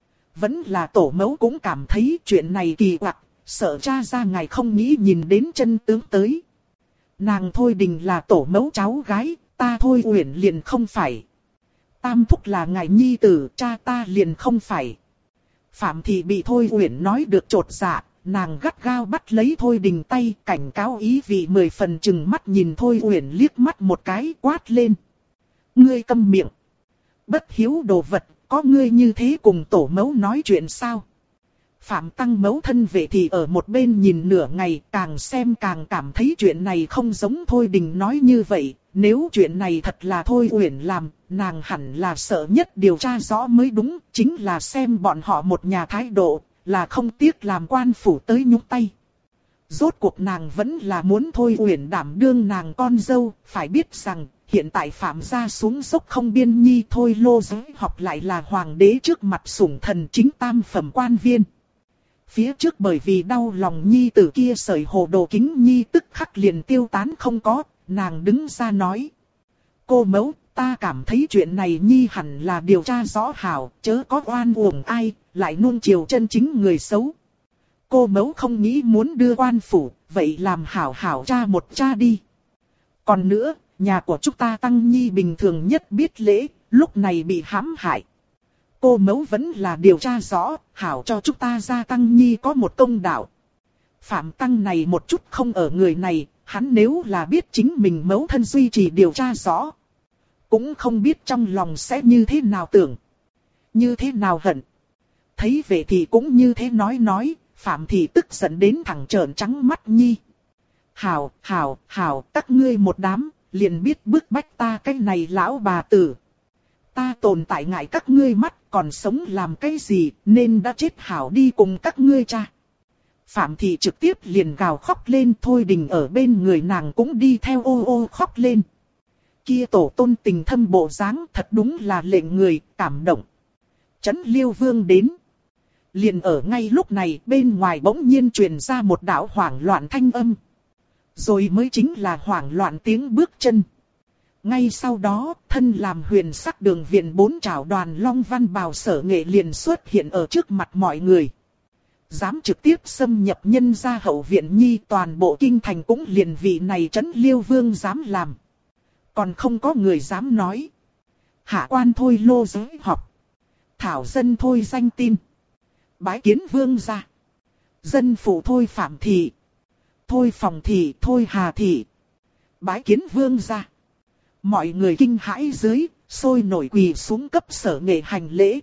Speaker 1: Vẫn là tổ mẫu cũng cảm thấy chuyện này kỳ quặc, sợ cha ra ngài không nghĩ nhìn đến chân tướng tới. Nàng Thôi Đình là tổ mẫu cháu gái, ta Thôi Uyển liền không phải. Tam thúc là ngài nhi tử, cha ta liền không phải. Phạm Thị bị Thôi Uyển nói được chột dạ, nàng gắt gao bắt lấy Thôi Đình tay, cảnh cáo ý vị 10 phần chừng mắt nhìn Thôi Uyển liếc mắt một cái quát lên. Ngươi câm miệng. Bất hiếu đồ vật, có ngươi như thế cùng tổ mẫu nói chuyện sao? Phạm Tăng mẫu thân vệ thì ở một bên nhìn nửa ngày, càng xem càng cảm thấy chuyện này không giống Thôi Đình nói như vậy. Nếu chuyện này thật là Thôi Uyển làm, nàng hẳn là sợ nhất điều tra rõ mới đúng, chính là xem bọn họ một nhà thái độ, là không tiếc làm quan phủ tới nhúng tay. Rốt cuộc nàng vẫn là muốn Thôi Uyển đảm đương nàng con dâu, phải biết rằng, hiện tại Phạm gia xuống dốc không biên nhi Thôi Lô Giới Học lại là hoàng đế trước mặt sủng thần chính tam phẩm quan viên. Phía trước bởi vì đau lòng nhi tử kia sởi hồ đồ kính nhi tức khắc liền tiêu tán không có, nàng đứng ra nói. Cô mẫu, ta cảm thấy chuyện này nhi hẳn là điều tra rõ hảo, chớ có oan uổng ai, lại nuông chiều chân chính người xấu. Cô mẫu không nghĩ muốn đưa quan phủ, vậy làm hảo hảo cha một cha đi. Còn nữa, nhà của chúng ta Tăng Nhi bình thường nhất biết lễ, lúc này bị hãm hại. Cô mẫu vẫn là điều tra rõ, hảo cho chúng ta gia Tăng Nhi có một công đạo. Phạm Tăng này một chút không ở người này, hắn nếu là biết chính mình mẫu thân duy trì điều tra rõ. Cũng không biết trong lòng sẽ như thế nào tưởng, như thế nào hận. Thấy vậy thì cũng như thế nói, Phạm Thị tức giận đến thẳng trợn trắng mắt nhi. Hảo, các ngươi một đám, liền biết bức bách ta cái này lão bà tử. Ta tồn tại ngại các ngươi mắt, còn sống làm cái gì, nên đã chết hảo đi cùng các ngươi cha. Phạm Thị trực tiếp liền gào khóc lên, Thôi Đình ở bên người nàng cũng đi theo ô khóc lên. Kia tổ tôn tình thâm bộ dáng thật đúng là lệnh người cảm động. Trấn Liêu Vương đến. Liền ở ngay lúc này bên ngoài bỗng nhiên truyền ra một đạo hoảng loạn thanh âm. Rồi mới chính là hoảng loạn tiếng bước chân. Ngay sau đó, thân làm huyền sắc đường viện 4 trảo đoàn Long Văn Bào Sở Nghệ liền xuất hiện ở trước mặt mọi người. Dám trực tiếp xâm nhập nhân gia hậu viện nhi, toàn bộ kinh thành cũng liền vị này Trấn Liêu Vương dám làm. Còn không có người dám nói. Hạ quan thôi Lô Giới Học. Thảo dân thôi Danh Tin. Bái kiến vương gia. Dân phụ thôi Phạm Thị. Thôi Phòng Thị, thôi Hà Thị. Bái kiến vương gia. Mọi người kinh hãi dưới, sôi nổi quỳ xuống cấp Sở Nghệ hành lễ.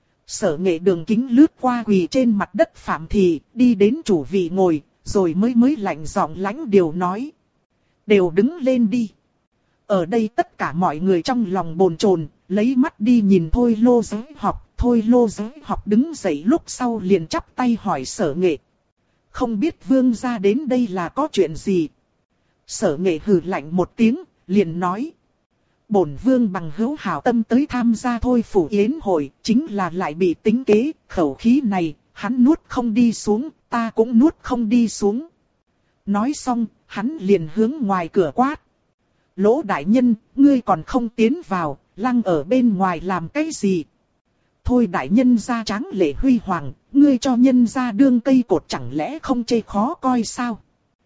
Speaker 1: Sở Nghệ đường kính lướt qua quỳ trên mặt đất Phạm Thị, đi đến chủ vị ngồi, rồi mới lạnh giọng lãnh điều nói. Đều đứng lên đi. Ở đây tất cả mọi người trong lòng bồn chồn, lấy mắt đi nhìn thôi Lô Giới Học. Thôi Lô Giới Học đứng dậy lúc sau liền chắp tay hỏi Sở Nghệ. Không biết vương gia đến đây là có chuyện gì? Sở Nghệ hừ lạnh một tiếng, liền nói. Bổn vương bằng hữu hảo tâm tới tham gia thôi phủ yến hội, chính là lại bị tính kế, khẩu khí này, hắn nuốt không đi xuống, ta cũng nuốt không đi xuống. Nói xong, hắn liền hướng ngoài cửa quát. Lỗ đại nhân, ngươi còn không tiến vào, lăng ở bên ngoài làm cái gì? Thôi đại nhân ra tráng lệ huy hoàng, ngươi cho nhân ra đương cây cột chẳng lẽ không chê khó coi sao?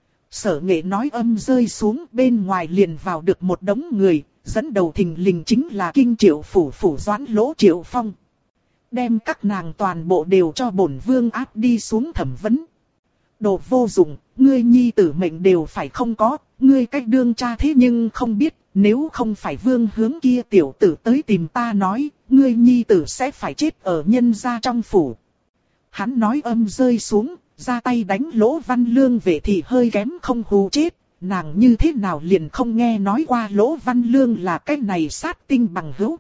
Speaker 1: Sở Nghệ nói âm rơi xuống, bên ngoài liền vào được một đống người, dẫn đầu thình lình chính là Kinh Triệu phủ phủ Doãn Lỗ Triệu Phong. Đem các nàng toàn bộ đều cho bổn vương áp đi xuống thẩm vấn. Đồ vô dụng, ngươi nhi tử mệnh đều phải không có, ngươi cách đương cha thế nhưng không biết, nếu không phải vương hướng kia tiểu tử tới tìm ta nói, ngươi nhi tử sẽ phải chết ở nhân gia trong phủ. Hắn nói âm rơi xuống, ra tay đánh Lỗ Văn Lương về thì hơi kém không hù chết, nàng như thế nào liền không nghe nói qua Lỗ Văn Lương là cái này sát tinh bằng hữu.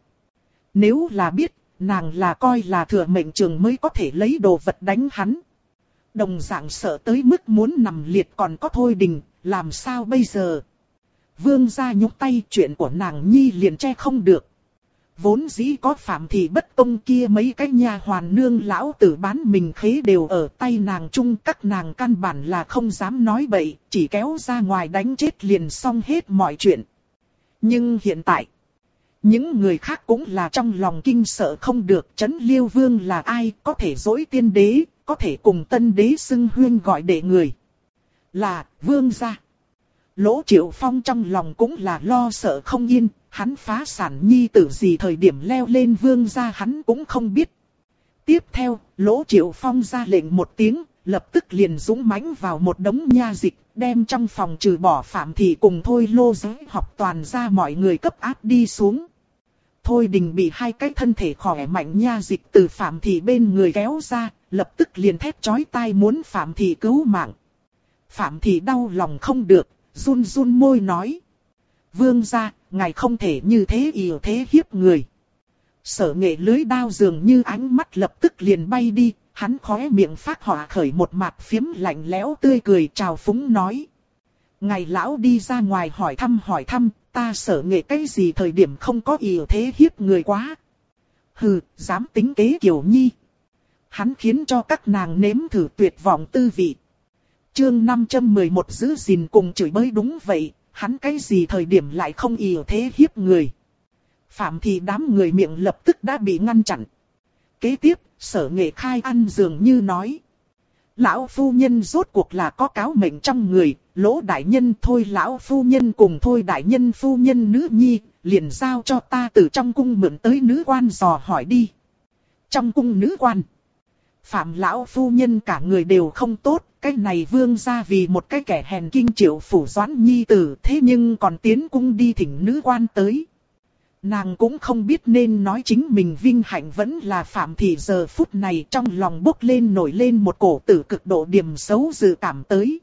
Speaker 1: Nếu là biết, nàng là coi là thừa mệnh trường mới có thể lấy đồ vật đánh hắn. Đồng dạng sợ tới mức muốn nằm liệt còn có Thôi Đình, làm sao bây giờ? Vương gia nhúc tay, chuyện của nàng nhi liền che không được. Vốn dĩ có Phạm Thị bất công kia mấy cái nhà hoàn nương lão tử bán mình khế đều ở tay nàng chung, các nàng căn bản là không dám nói bậy, chỉ kéo ra ngoài đánh chết liền xong hết mọi chuyện. Nhưng hiện tại, những người khác cũng là trong lòng kinh sợ không được. Trấn Liêu Vương là ai, có thể dối tiên đế, có thể cùng tân đế xưng huyên gọi đệ người. Là vương gia. Lỗ Triệu Phong trong lòng cũng là lo sợ không yên, hắn phá sản nhi tử gì thời điểm leo lên vương gia hắn cũng không biết. Tiếp theo, Lỗ Triệu Phong ra lệnh một tiếng, lập tức liền dũng mãnh vào một đống nha dịch, đem trong phòng trừ bỏ Phạm Thị cùng Thôi Lô Giới Học toàn ra mọi người cấp áp đi xuống. Thôi Đình bị hai cái thân thể khỏe mạnh nha dịch từ Phạm Thị bên người kéo ra, lập tức liền thét chói tai muốn Phạm Thị cứu mạng. Phạm Thị đau lòng không được, run run môi nói. Vương gia, ngài không thể như thế ỉa thế hiếp người. Sở Nghệ lưới đao dường như ánh mắt lập tức liền bay đi, hắn khóe miệng phát họa khởi một mặt phiếm lạnh lẽo tươi cười trào phúng nói. Ngài lão đi ra ngoài hỏi thăm, ta Sở Nghệ cái gì thời điểm không có ỉa thế hiếp người quá. Hừ, dám tính kế Kiều Nhi. Hắn khiến cho các nàng nếm thử tuyệt vọng tư vị. Chương 511 giữ gìn cùng chửi bới đúng vậy, hắn cái gì thời điểm lại không ỉa thế hiếp người. Phạm Thị đám người miệng lập tức đã bị ngăn chặn. Kế tiếp, Sở Nghệ khai ăn dường như nói. Lão phu nhân rốt cuộc là có cáo mệnh trong người, Lỗ đại nhân thôi lão phu nhân cùng Thôi đại nhân phu nhân nữ nhi, liền giao cho ta từ trong cung mượn tới nữ quan dò hỏi đi. Trong cung nữ quan, Phạm lão phu nhân cả người đều không tốt, cái này vương gia vì một cái kẻ hèn Kinh Triệu phủ Doãn nhi tử, thế nhưng còn tiến cung đi thỉnh nữ quan tới. Nàng cũng không biết nên nói chính mình vinh hạnh vẫn là Phạm Thị giờ phút này trong lòng bốc lên nổi lên một cổ tử cực độ điềm xấu dự cảm tới.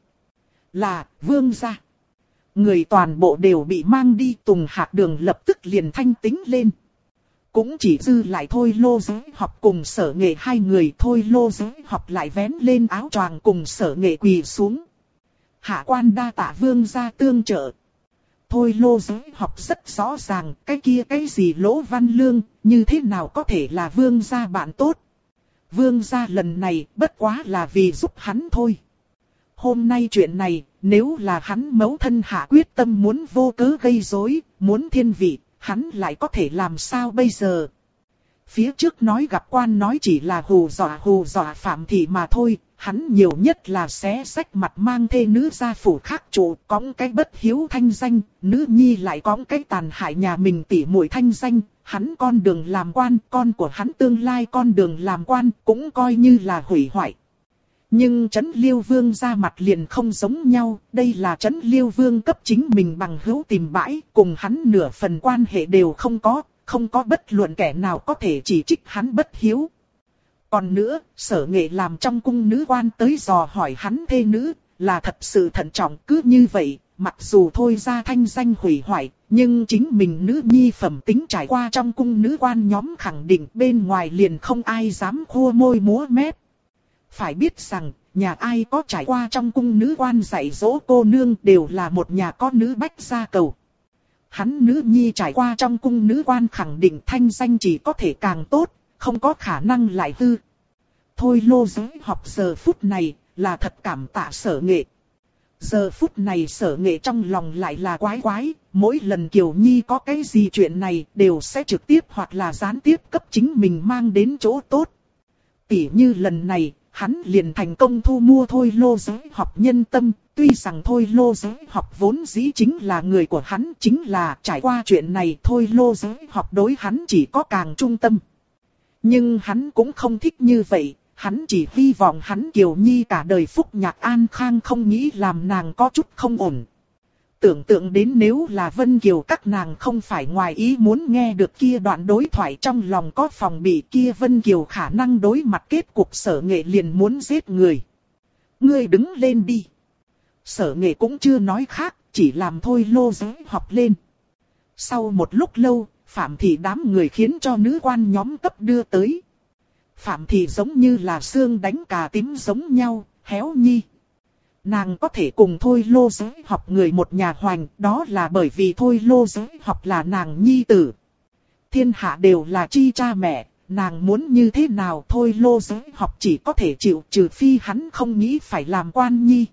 Speaker 1: Là vương gia. Người toàn bộ đều bị mang đi, Tùng Hạc Đường lập tức liền thanh tính lên. Cũng chỉ dư lại Thôi Lô Giới Học cùng Sở Nghệ hai người. Thôi Lô Giới Học lại vén lên áo choàng cùng Sở Nghệ quỳ xuống. Hạ quan đa tạ vương gia tương trợ. Thôi Lô Giới Học rất rõ ràng, cái gì Lỗ Văn Lương, như thế nào có thể là vương gia bạn tốt. Vương gia lần này bất quá là vì giúp hắn thôi. Hôm nay chuyện này, nếu là hắn mẫu thân hạ quyết tâm muốn vô cớ gây rối, muốn thiên vị, hắn lại có thể làm sao bây giờ? Phía trước nói gặp quan nói chỉ là hù dọa Phạm Thị mà thôi, hắn nhiều nhất là xé rách mặt mang thê nữ gia phủ khác trụ, cõng cái bất hiếu thanh danh, nữ nhi lại cõng cái tàn hại nhà mình tỉ muội thanh danh, hắn con đường làm quan, con của hắn tương lai con đường làm quan cũng coi như là hủy hoại. Nhưng Trấn Liêu Vương ra mặt liền không giống nhau, đây là Trấn Liêu Vương cấp chính mình bằng hữu tìm bãi, cùng hắn nửa phần quan hệ đều không có bất luận kẻ nào có thể chỉ trích hắn bất hiếu. Còn nữa, Sở Nghệ làm trong cung nữ quan tới dò hỏi hắn thê nữ, là thật sự thận trọng. Cứ như vậy, mặc dù thôi ra thanh danh hủy hoại, nhưng chính mình nữ nhi phẩm tính trải qua trong cung nữ quan nhóm khẳng định bên ngoài liền không ai dám khua môi múa mép. Phải biết rằng, nhà ai có trải qua trong cung nữ quan dạy dỗ cô nương đều là một nhà có nữ bách gia cầu. Hắn nữ nhi trải qua trong cung nữ quan khẳng định thanh danh chỉ có thể càng tốt, không có khả năng lại hư. Thôi Lô Giới Học giờ phút này là thật cảm tạ Sở Nghệ. Giờ phút này Sở Nghệ trong lòng lại là quái quái, mỗi lần Kiều Nhi có cái gì chuyện này đều sẽ trực tiếp hoặc là gián tiếp cấp chính mình mang đến chỗ tốt. Tỉ như lần này, hắn liền thành công thu mua Thôi Lô Giới Học nhân tâm, tuy rằng Thôi Lô Giới Học vốn dĩ chính là người của hắn, chính là trải qua chuyện này Thôi Lô Giới Học đối hắn chỉ có càng trung tâm. Nhưng hắn cũng không thích như vậy, hắn chỉ hy vọng hắn Kiều Nhi cả đời phúc nhạc an khang, không nghĩ làm nàng có chút không ổn. Tưởng tượng đến nếu là Vân Kiều các nàng không phải ngoài ý muốn nghe được kia đoạn đối thoại, trong lòng có phòng bị, kia Vân Kiều khả năng đối mặt kết cục Sở Nghệ liền muốn giết người. Ngươi đứng lên đi. Sở Nghệ cũng chưa nói khác, chỉ làm Thôi Lô Giới Học lên. Sau một lúc lâu, Phạm Thị đám người khiến cho nữ quan nhóm cấp đưa tới. Phạm Thị giống như là xương đánh cà tím giống nhau, héo nhi. Nàng có thể cùng Thôi Lô Giới Học người một nhà hoành, đó là bởi vì Thôi Lô Giới Học là nàng nhi tử. Thiên hạ đều là chi cha mẹ, nàng muốn như thế nào Thôi Lô Giới Học chỉ có thể chịu, trừ phi hắn không nghĩ phải làm quan nhi.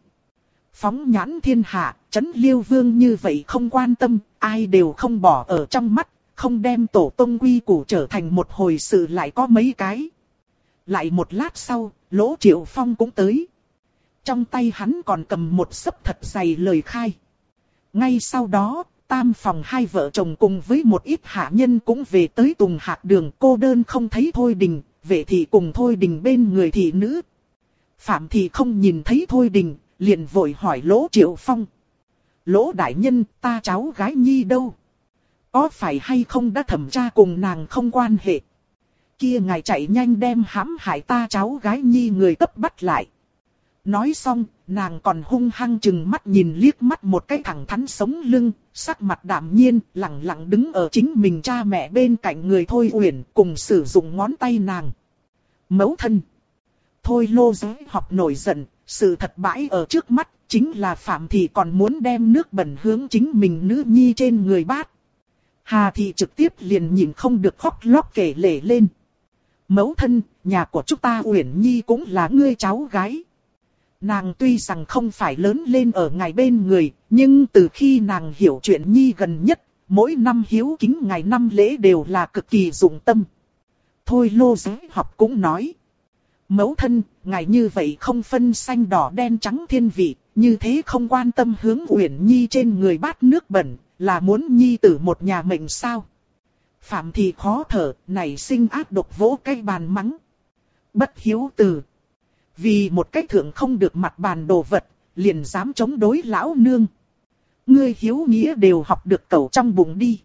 Speaker 1: Phóng nhãn thiên hạ, Trấn Liêu Vương như vậy không quan tâm, ai đều không bỏ ở trong mắt, không đem tổ tông quy củ trở thành một hồi sự lại có mấy cái. Lại một lát sau, Lỗ Triệu Phong cũng tới. Trong tay hắn còn cầm một xấp thật dày lời khai. Ngay sau đó, tam phòng hai vợ chồng cùng với một ít hạ nhân cũng về tới Tùng Hạc Đường, cô đơn không thấy Thôi Đình, vệ thị cùng Thôi Đình bên người thị nữ. Phạm Thị không nhìn thấy Thôi Đình, liền vội hỏi Lỗ Triệu Phong. Lỗ đại nhân, ta cháu gái nhi đâu? Có phải hay không đã thẩm tra cùng nàng không quan hệ? Kia ngài chạy nhanh đem hãm hại ta cháu gái nhi người cấp bắt lại. Nói xong, nàng còn hung hăng chừng mắt nhìn liếc mắt một cái thẳng thắn sống lưng, sắc mặt đạm nhiên, lặng lặng đứng ở chính mình cha mẹ bên cạnh người Thôi Uyển, cùng sử dụng ngón tay nàng. Mẫu thân. Thôi Lô Giới Học nổi giận, sự thật bãi ở trước mắt, chính là Phạm Thị còn muốn đem nước bẩn hướng chính mình nữ nhi trên người bát. Hà Thị trực tiếp liền nhìn không được khóc lóc kể lể lên. Mẫu thân, nhà của chúng ta Uyển Nhi cũng là ngươi cháu gái. Nàng tuy rằng không phải lớn lên ở ngài bên người, nhưng từ khi nàng hiểu chuyện Nhi gần nhất, mỗi năm hiếu kính ngày năm lễ đều là cực kỳ dụng tâm. Thôi Lô Giới Học cũng nói. Mẫu thân, ngài như vậy không phân xanh đỏ đen trắng thiên vị, như thế không quan tâm hướng Uyển Nhi trên người bát nước bẩn, là muốn Nhi tử một nhà mệnh sao? Phạm Thị khó thở, nảy sinh ác độc vỗ cái bàn mắng. Bất hiếu tử. Vì một cái thượng không được mặt bàn đồ vật, liền dám chống đối lão nương. Ngươi hiếu nghĩa đều học được cẩu trong bụng đi.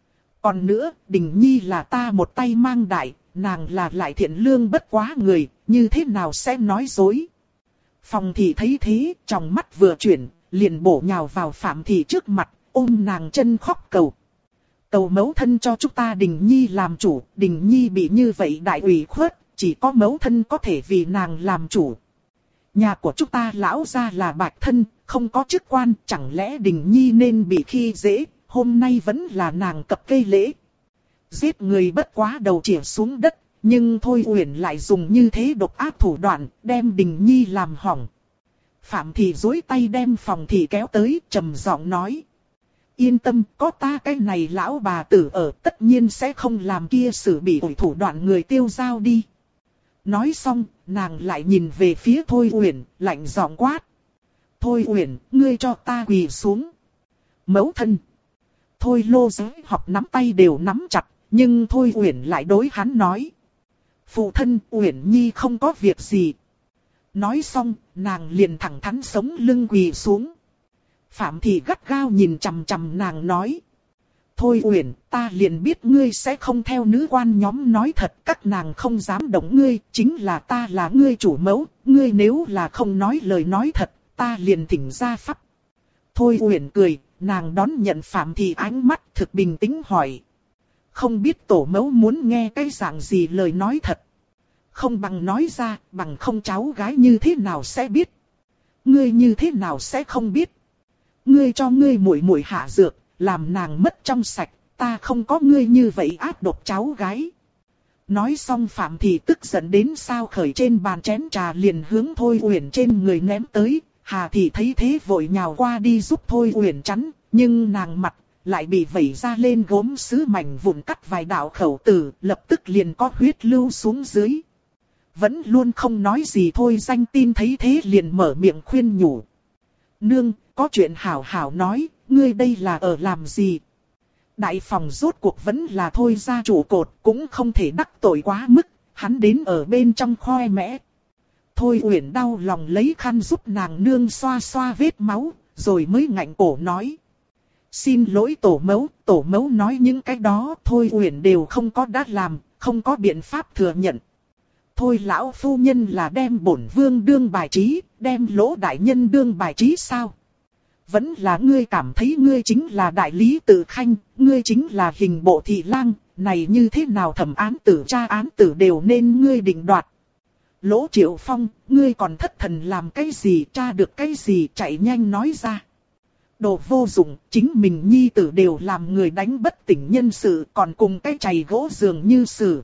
Speaker 1: Còn nữa, Đình Nhi là ta một tay mang đại, nàng là lại thiện lương bất quá người, như thế nào sẽ nói dối. Phòng Thị thấy thế, trong mắt vừa chuyển, liền bổ nhào vào Phạm Thị trước mặt, ôm nàng chân khóc cầu. Cầu mẫu thân cho chúng ta Đình Nhi làm chủ, Đình Nhi bị như vậy đại ủy khuất, chỉ có mẫu thân có thể vì nàng làm chủ. Nhà của chúng ta lão gia là bạch thân, không có chức quan, chẳng lẽ Đình Nhi nên bị khi dễ, hôm nay vẫn là nàng cập cây lễ. Giết người bất quá đầu chĩa xuống đất, nhưng Thôi Uyển lại dùng như thế độc ác thủ đoạn, đem Đình Nhi làm hỏng. Phạm Thị duỗi tay đem Phòng Thị kéo tới, trầm giọng nói. Yên tâm, có ta cái này lão bà tử ở, tất nhiên sẽ không làm kia xử bị ủi thủ đoạn người tiêu dao đi. Nói xong, nàng lại nhìn về phía Thôi Uyển, lạnh giọng quát. Thôi Uyển, ngươi cho ta quỳ xuống. Mẫu thân. Thôi Lô Giới học nắm tay đều nắm chặt, nhưng Thôi Uyển lại đối hắn nói. Phụ thân, Uyển Nhi không có việc gì. Nói xong, nàng liền thẳng thắn sống lưng quỳ xuống. Phạm Thị gắt gao nhìn chằm chằm nàng nói. Thôi Uyển, ta liền biết ngươi sẽ không theo nữ quan nhóm nói thật, các nàng không dám động ngươi, chính là ta là ngươi chủ mẫu, ngươi nếu là không nói lời nói thật, ta liền thỉnh ra pháp. Thôi Uyển cười, nàng đón nhận Phạm Thị ánh mắt thực bình tĩnh hỏi. Không biết tổ mẫu muốn nghe cái dạng gì lời nói thật. Không bằng nói ra, bằng không cháu gái như thế nào sẽ biết. Ngươi như thế nào sẽ không biết. Ngươi cho ngươi muội muội hạ dược, làm nàng mất trong sạch, ta không có ngươi như vậy ác độc cháu gái. Nói xong Phạm Thị tức giận đến sao khởi trên bàn chén trà liền hướng Thôi Uyển trên người ném tới. Hà Thị thấy thế vội nhào qua đi giúp Thôi Uyển chắn, nhưng nàng mặt lại bị vẩy ra lên gốm sứ mảnh vụn cắt vài đạo khẩu tử, lập tức liền có huyết lưu xuống dưới. Vẫn luôn không nói gì Thôi Danh Tin thấy thế liền mở miệng khuyên nhủ. Nương, có chuyện hảo hảo nói, ngươi đây là ở làm gì? Đại phòng rốt cuộc vẫn là Thôi gia trụ cột, cũng không thể đắc tội quá mức, hắn đến ở bên trong khoe mẽ. Thôi Uyển đau lòng lấy khăn giúp nàng nương xoa xoa vết máu, rồi mới ngạnh cổ nói. Xin lỗi tổ mẫu nói những cái đó Thôi Uyển đều không có đã làm, không có biện pháp thừa nhận. Thôi lão phu nhân là đem bổn vương đương bài trí, đem Lỗ đại nhân đương bài trí sao? Vẫn là ngươi cảm thấy ngươi chính là đại lý tự khanh, ngươi chính là hình bộ thị lang, này như thế nào thẩm án tử tra án tử đều nên ngươi định đoạt. Lỗ Triệu Phong, ngươi còn thất thần làm cái gì, tra được cái gì, chạy nhanh nói ra. Đồ vô dụng, chính mình nhi tử đều làm người đánh bất tỉnh nhân sự, còn cùng cái chày gỗ dường như xử.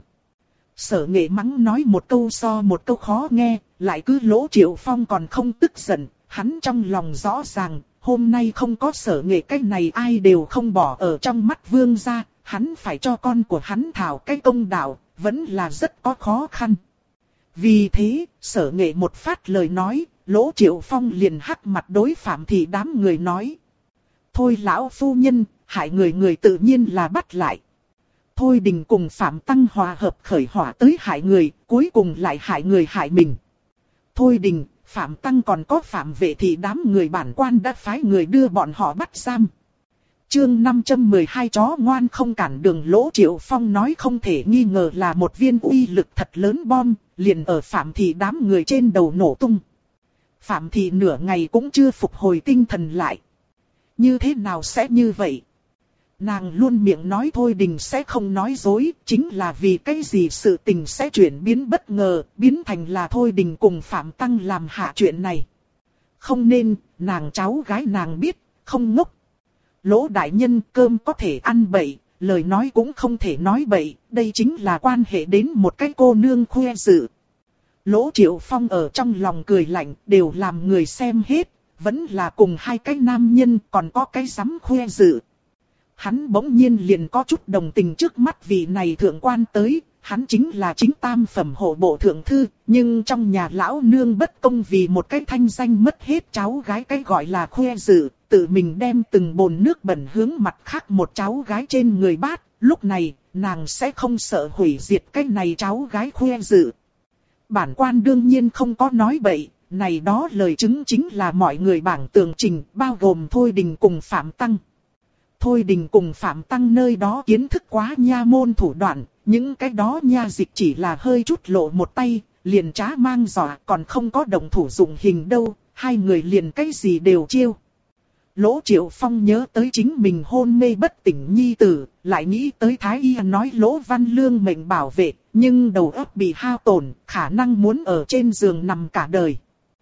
Speaker 1: Sở Nghệ mắng nói một câu so một câu khó nghe, lại cứ Lỗ Triệu Phong còn không tức giận, hắn trong lòng rõ ràng, hôm nay không có Sở Nghệ cái này ai đều không bỏ ở trong mắt vương gia, hắn phải cho con của hắn thảo cái công đạo, vẫn là rất có khó khăn. Vì thế, Sở Nghệ một phát lời nói, Lỗ Triệu Phong liền hắc mặt đối Phạm Thị đám người nói. Thôi lão phu nhân, hại người tự nhiên là bắt lại. Thôi Đình cùng Phạm Tăng hòa hợp khởi hỏa tới hại người, cuối cùng lại hại người hại mình. Thôi Đình, Phạm Tăng còn có Phạm Vệ Thị đám người bản quan đã phái người đưa bọn họ bắt giam. Chương 512 chó ngoan không cản đường. Lỗ Triệu Phong nói không thể nghi ngờ là một viên uy lực thật lớn bom, liền ở Phạm Thị đám người trên đầu nổ tung. Phạm Thị nửa ngày cũng chưa phục hồi tinh thần lại. Như thế nào sẽ như vậy? Nàng luôn miệng nói Thôi Đình sẽ không nói dối, chính là vì cái gì sự tình sẽ chuyển biến bất ngờ, biến thành là Thôi Đình cùng Phạm Tăng làm hạ chuyện này. Không nên, nàng cháu gái nàng biết, không ngốc. Lỗ đại nhân cơm có thể ăn bậy, lời nói cũng không thể nói bậy, đây chính là quan hệ đến một cái cô nương khoe dự. Lỗ Triệu Phong ở trong lòng cười lạnh, đều làm người xem hết, vẫn là cùng hai cái nam nhân còn có cái dám khoe dự. Hắn bỗng nhiên liền có chút đồng tình trước mắt vị này thượng quan tới, hắn chính là chính tam phẩm hộ bộ thượng thư, nhưng trong nhà lão nương bất công vì một cái thanh danh mất hết cháu gái cái gọi là khoe dự, tự mình đem từng bồn nước bẩn hướng mặt khác một cháu gái trên người bát, lúc này nàng sẽ không sợ hủy diệt cái này cháu gái khoe dự. Bản quan đương nhiên không có nói bậy, này đó lời chứng chính là mọi người bảng tường trình, bao gồm Thôi Đình cùng Phạm Tăng. Thôi Đình cùng Phạm Tăng nơi đó kiến thức quá nha môn thủ đoạn, những cái đó nha dịch chỉ là hơi chút lộ một tay, liền trá mang dọa còn không có động thủ dụng hình đâu, hai người liền cái gì đều chiêu. Lỗ Triệu Phong nhớ tới chính mình hôn mê bất tỉnh nhi tử, lại nghĩ tới Thái Y nói Lỗ Văn Lương mệnh bảo vệ, nhưng đầu óc bị hao tổn, khả năng muốn ở trên giường nằm cả đời.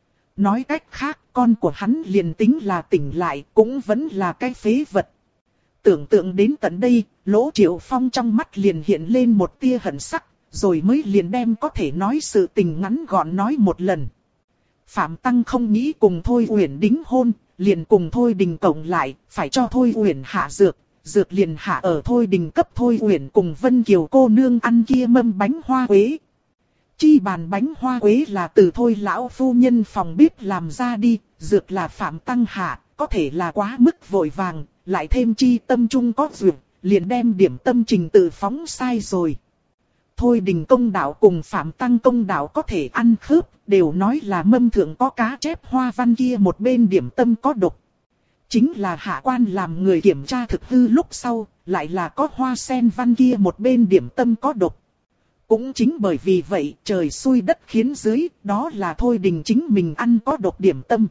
Speaker 1: Nói cách khác, con của hắn liền tính là tỉnh lại, cũng vẫn là cái phế vật. Tưởng tượng đến tận đây, Lỗ Triệu Phong trong mắt liền hiện lên một tia hận sắc, rồi mới liền đem có thể nói sự tình ngắn gọn nói một lần. Phạm Tăng không nghĩ cùng Thôi Uyển đính hôn, liền cùng Thôi Đình cộng lại, phải cho Thôi Uyển hạ dược, dược liền hạ ở Thôi Đình cấp Thôi Uyển cùng Vân Kiều cô nương ăn kia mâm bánh hoa quế. Chi bàn bánh hoa quế là từ Thôi lão phu nhân phòng bếp làm ra đi, dược là Phạm Tăng hạ, có thể là quá mức vội vàng, lại thêm chi tâm trung có dược, liền đem điểm tâm trình tự phóng sai rồi. Thôi Đình công đạo cùng Phạm Tăng công đạo có thể ăn khớp, đều nói là mâm thượng có cá chép hoa văn kia một bên điểm tâm có độc. Chính là hạ quan làm người kiểm tra thực hư lúc sau, lại là có hoa sen văn kia một bên điểm tâm có độc. Cũng chính bởi vì vậy, trời xui đất khiến dưới, đó là Thôi Đình chính mình ăn có độc điểm tâm.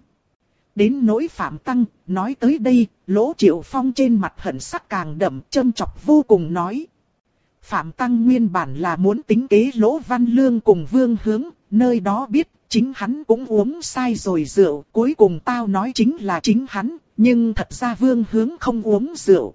Speaker 1: Đến nỗi Phạm Tăng, nói tới đây, Lỗ Triệu Phong trên mặt hận sắc càng đậm, châm chọc vô cùng nói. Phạm Tăng nguyên bản là muốn tính kế Lỗ Văn Lương cùng Vương Hướng, nơi đó biết, chính hắn cũng uống sai rồi rượu, cuối cùng tao nói chính là chính hắn, nhưng thật ra Vương Hướng không uống rượu.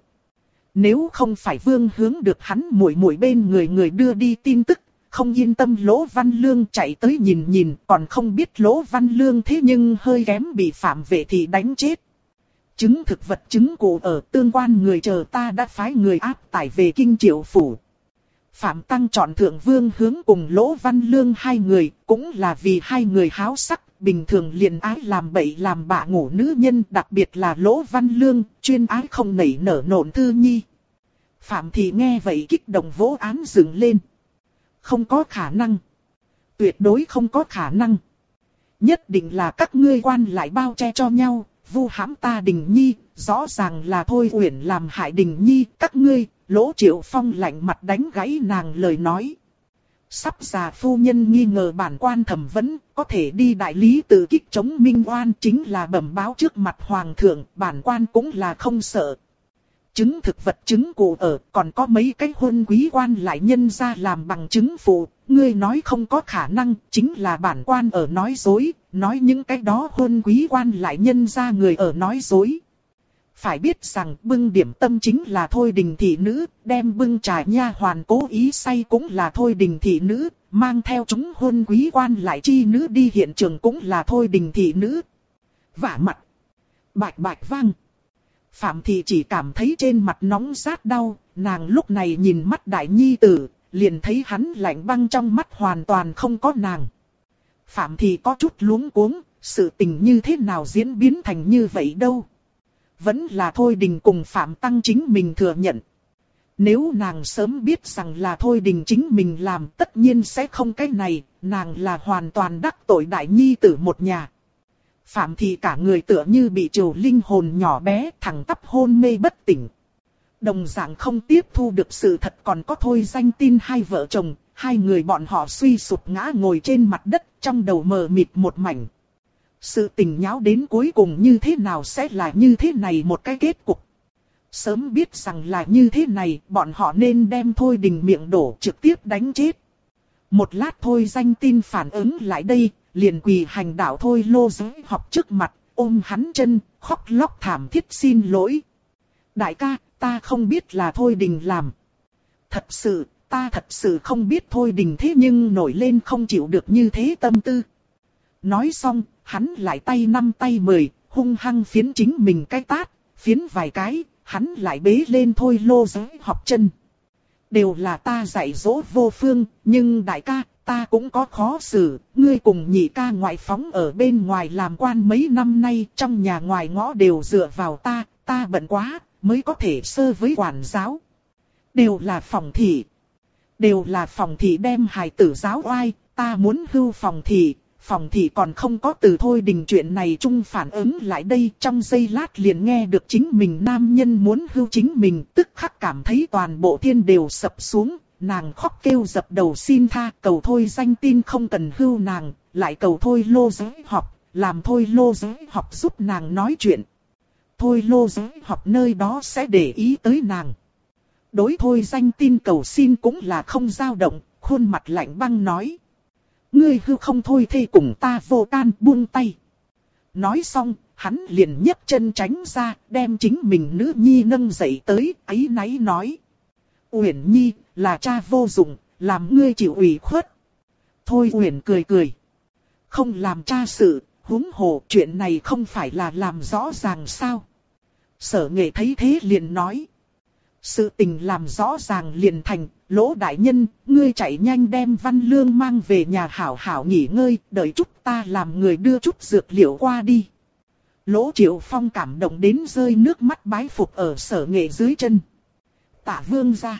Speaker 1: Nếu không phải Vương Hướng được hắn muội muội bên người đưa đi tin tức, không yên tâm Lỗ Văn Lương chạy tới nhìn nhìn, còn không biết Lỗ Văn Lương thế nhưng hơi kém bị Phạm Vệ Thị đánh chết. Chứng thực vật chứng cụ ở tương quan người chờ ta đã phái người áp tải về Kinh Triệu Phủ. Phạm Tăng chọn thượng Vương Hướng cùng Lỗ Văn Lương hai người, cũng là vì hai người háo sắc, bình thường liền ái làm bậy làm bạ ngủ nữ nhân, đặc biệt là Lỗ Văn Lương, chuyên ái không nảy nở nộn thư nhi. Phạm Thị nghe vậy kích động vỗ án dựng lên. Không có khả năng. Tuyệt đối không có khả năng. Nhất định là các ngươi quan lại bao che cho nhau, vu hãm ta Đình Nhi, rõ ràng là Thôi Uyển làm hại Đình Nhi, các ngươi. Lỗ Triệu Phong lạnh mặt đánh gãy nàng lời nói. Sắp già phu nhân nghi ngờ bản quan thẩm vấn, có thể đi đại lý tự kích chống minh oan, chính là bẩm báo trước mặt hoàng thượng, bản quan cũng là không sợ. Chứng thực vật chứng cụ ở, còn có mấy cái hôn quý quan lại nhân ra làm bằng chứng phụ, ngươi nói không có khả năng, chính là bản quan ở nói dối, nói những cái đó hôn quý quan lại nhân ra người ở nói dối. Phải biết rằng bưng điểm tâm chính là Thôi Đình thị nữ, đem bưng trà nha hoàn cố ý say cũng là Thôi Đình thị nữ, mang theo chúng hôn quý quan lại chi nữ đi hiện trường cũng là Thôi Đình thị nữ. Vả mặt. Bạch bạch vang. Phạm Thị chỉ cảm thấy trên mặt nóng rát đau, nàng lúc này nhìn mắt đại nhi tử, liền thấy hắn lạnh băng trong mắt hoàn toàn không có nàng. Phạm Thị có chút luống cuống, sự tình như thế nào diễn biến thành như vậy đâu. Vẫn là Thôi Đình cùng Phạm Tăng chính mình thừa nhận. Nếu nàng sớm biết rằng là Thôi Đình chính mình làm tất nhiên sẽ không cái này, nàng là hoàn toàn đắc tội đại nhi tử một nhà. Phạm Thị cả người tựa như bị trừ linh hồn nhỏ bé thẳng tắp hôn mê bất tỉnh. Đồng dạng không tiếp thu được sự thật còn có Thôi Danh Tin hai vợ chồng, hai người bọn họ suy sụp ngã ngồi trên mặt đất trong đầu mờ mịt một mảnh. Sự tình nháo đến cuối cùng như thế nào sẽ là như thế này một cái kết cục. Sớm biết rằng là như thế này, bọn họ nên đem Thôi Đình miệng đổ trực tiếp đánh chết. Một lát Thôi Danh Tin phản ứng lại đây, liền quỳ hành đạo Thôi Lô Giới Học trước mặt, ôm hắn chân, khóc lóc thảm thiết xin lỗi. Đại ca, ta không biết là Thôi Đình làm. Ta thật sự không biết Thôi Đình thế nhưng nổi lên không chịu được như thế tâm tư. Nói xong, hắn lại tay năm tay 10, hung hăng phiến chính mình cái tát, phiến vài cái, hắn lại bế lên Thôi Lô Giới Học chân. Đều là ta dạy dỗ vô phương, nhưng đại ca, ta cũng có khó xử, ngươi cùng nhị ca ngoại phóng ở bên ngoài làm quan mấy năm nay, trong nhà ngoài ngõ đều dựa vào ta bận quá, mới có thể sơ với quản giáo. Đều là phòng thị đem hài tử giáo oai, ta muốn hưu phòng thị còn không có từ Thôi Đình chuyện này chung phản ứng lại đây, trong giây lát liền nghe được chính mình nam nhân muốn hưu chính mình, tức khắc cảm thấy toàn bộ thiên đều sập xuống, nàng khóc kêu dập đầu xin tha, cầu Thôi Danh Tin không cần hưu nàng, lại cầu Thôi Lô Giới Học, làm Thôi Lô Giới Học giúp nàng nói chuyện. Thôi Lô Giới Học nơi đó sẽ để ý tới nàng. Đối Thôi Danh Tin cầu xin cũng là không dao động, khuôn mặt lạnh băng nói. Ngươi hư không thôi thì cùng ta vô can, buông tay. Nói xong, hắn liền nhấc chân tránh ra, đem chính mình nữ nhi nâng dậy tới, áy náy nói. Uyển Nhi, là cha vô dụng, làm ngươi chịu ủy khuất. Thôi Uyển cười cười. Không làm cha sự, huống hồ chuyện này không phải là làm rõ ràng sao. Sở Nghệ thấy thế liền nói. Sự tình làm rõ ràng liền thành, Lỗ đại nhân, ngươi chạy nhanh đem Văn Lương mang về nhà hảo hảo nghỉ ngơi, đợi chút ta làm người đưa chút dược liệu qua đi. Lỗ Triệu Phong cảm động đến rơi nước mắt bái phục ở Sở Nghệ dưới chân. Tạ Vương gia.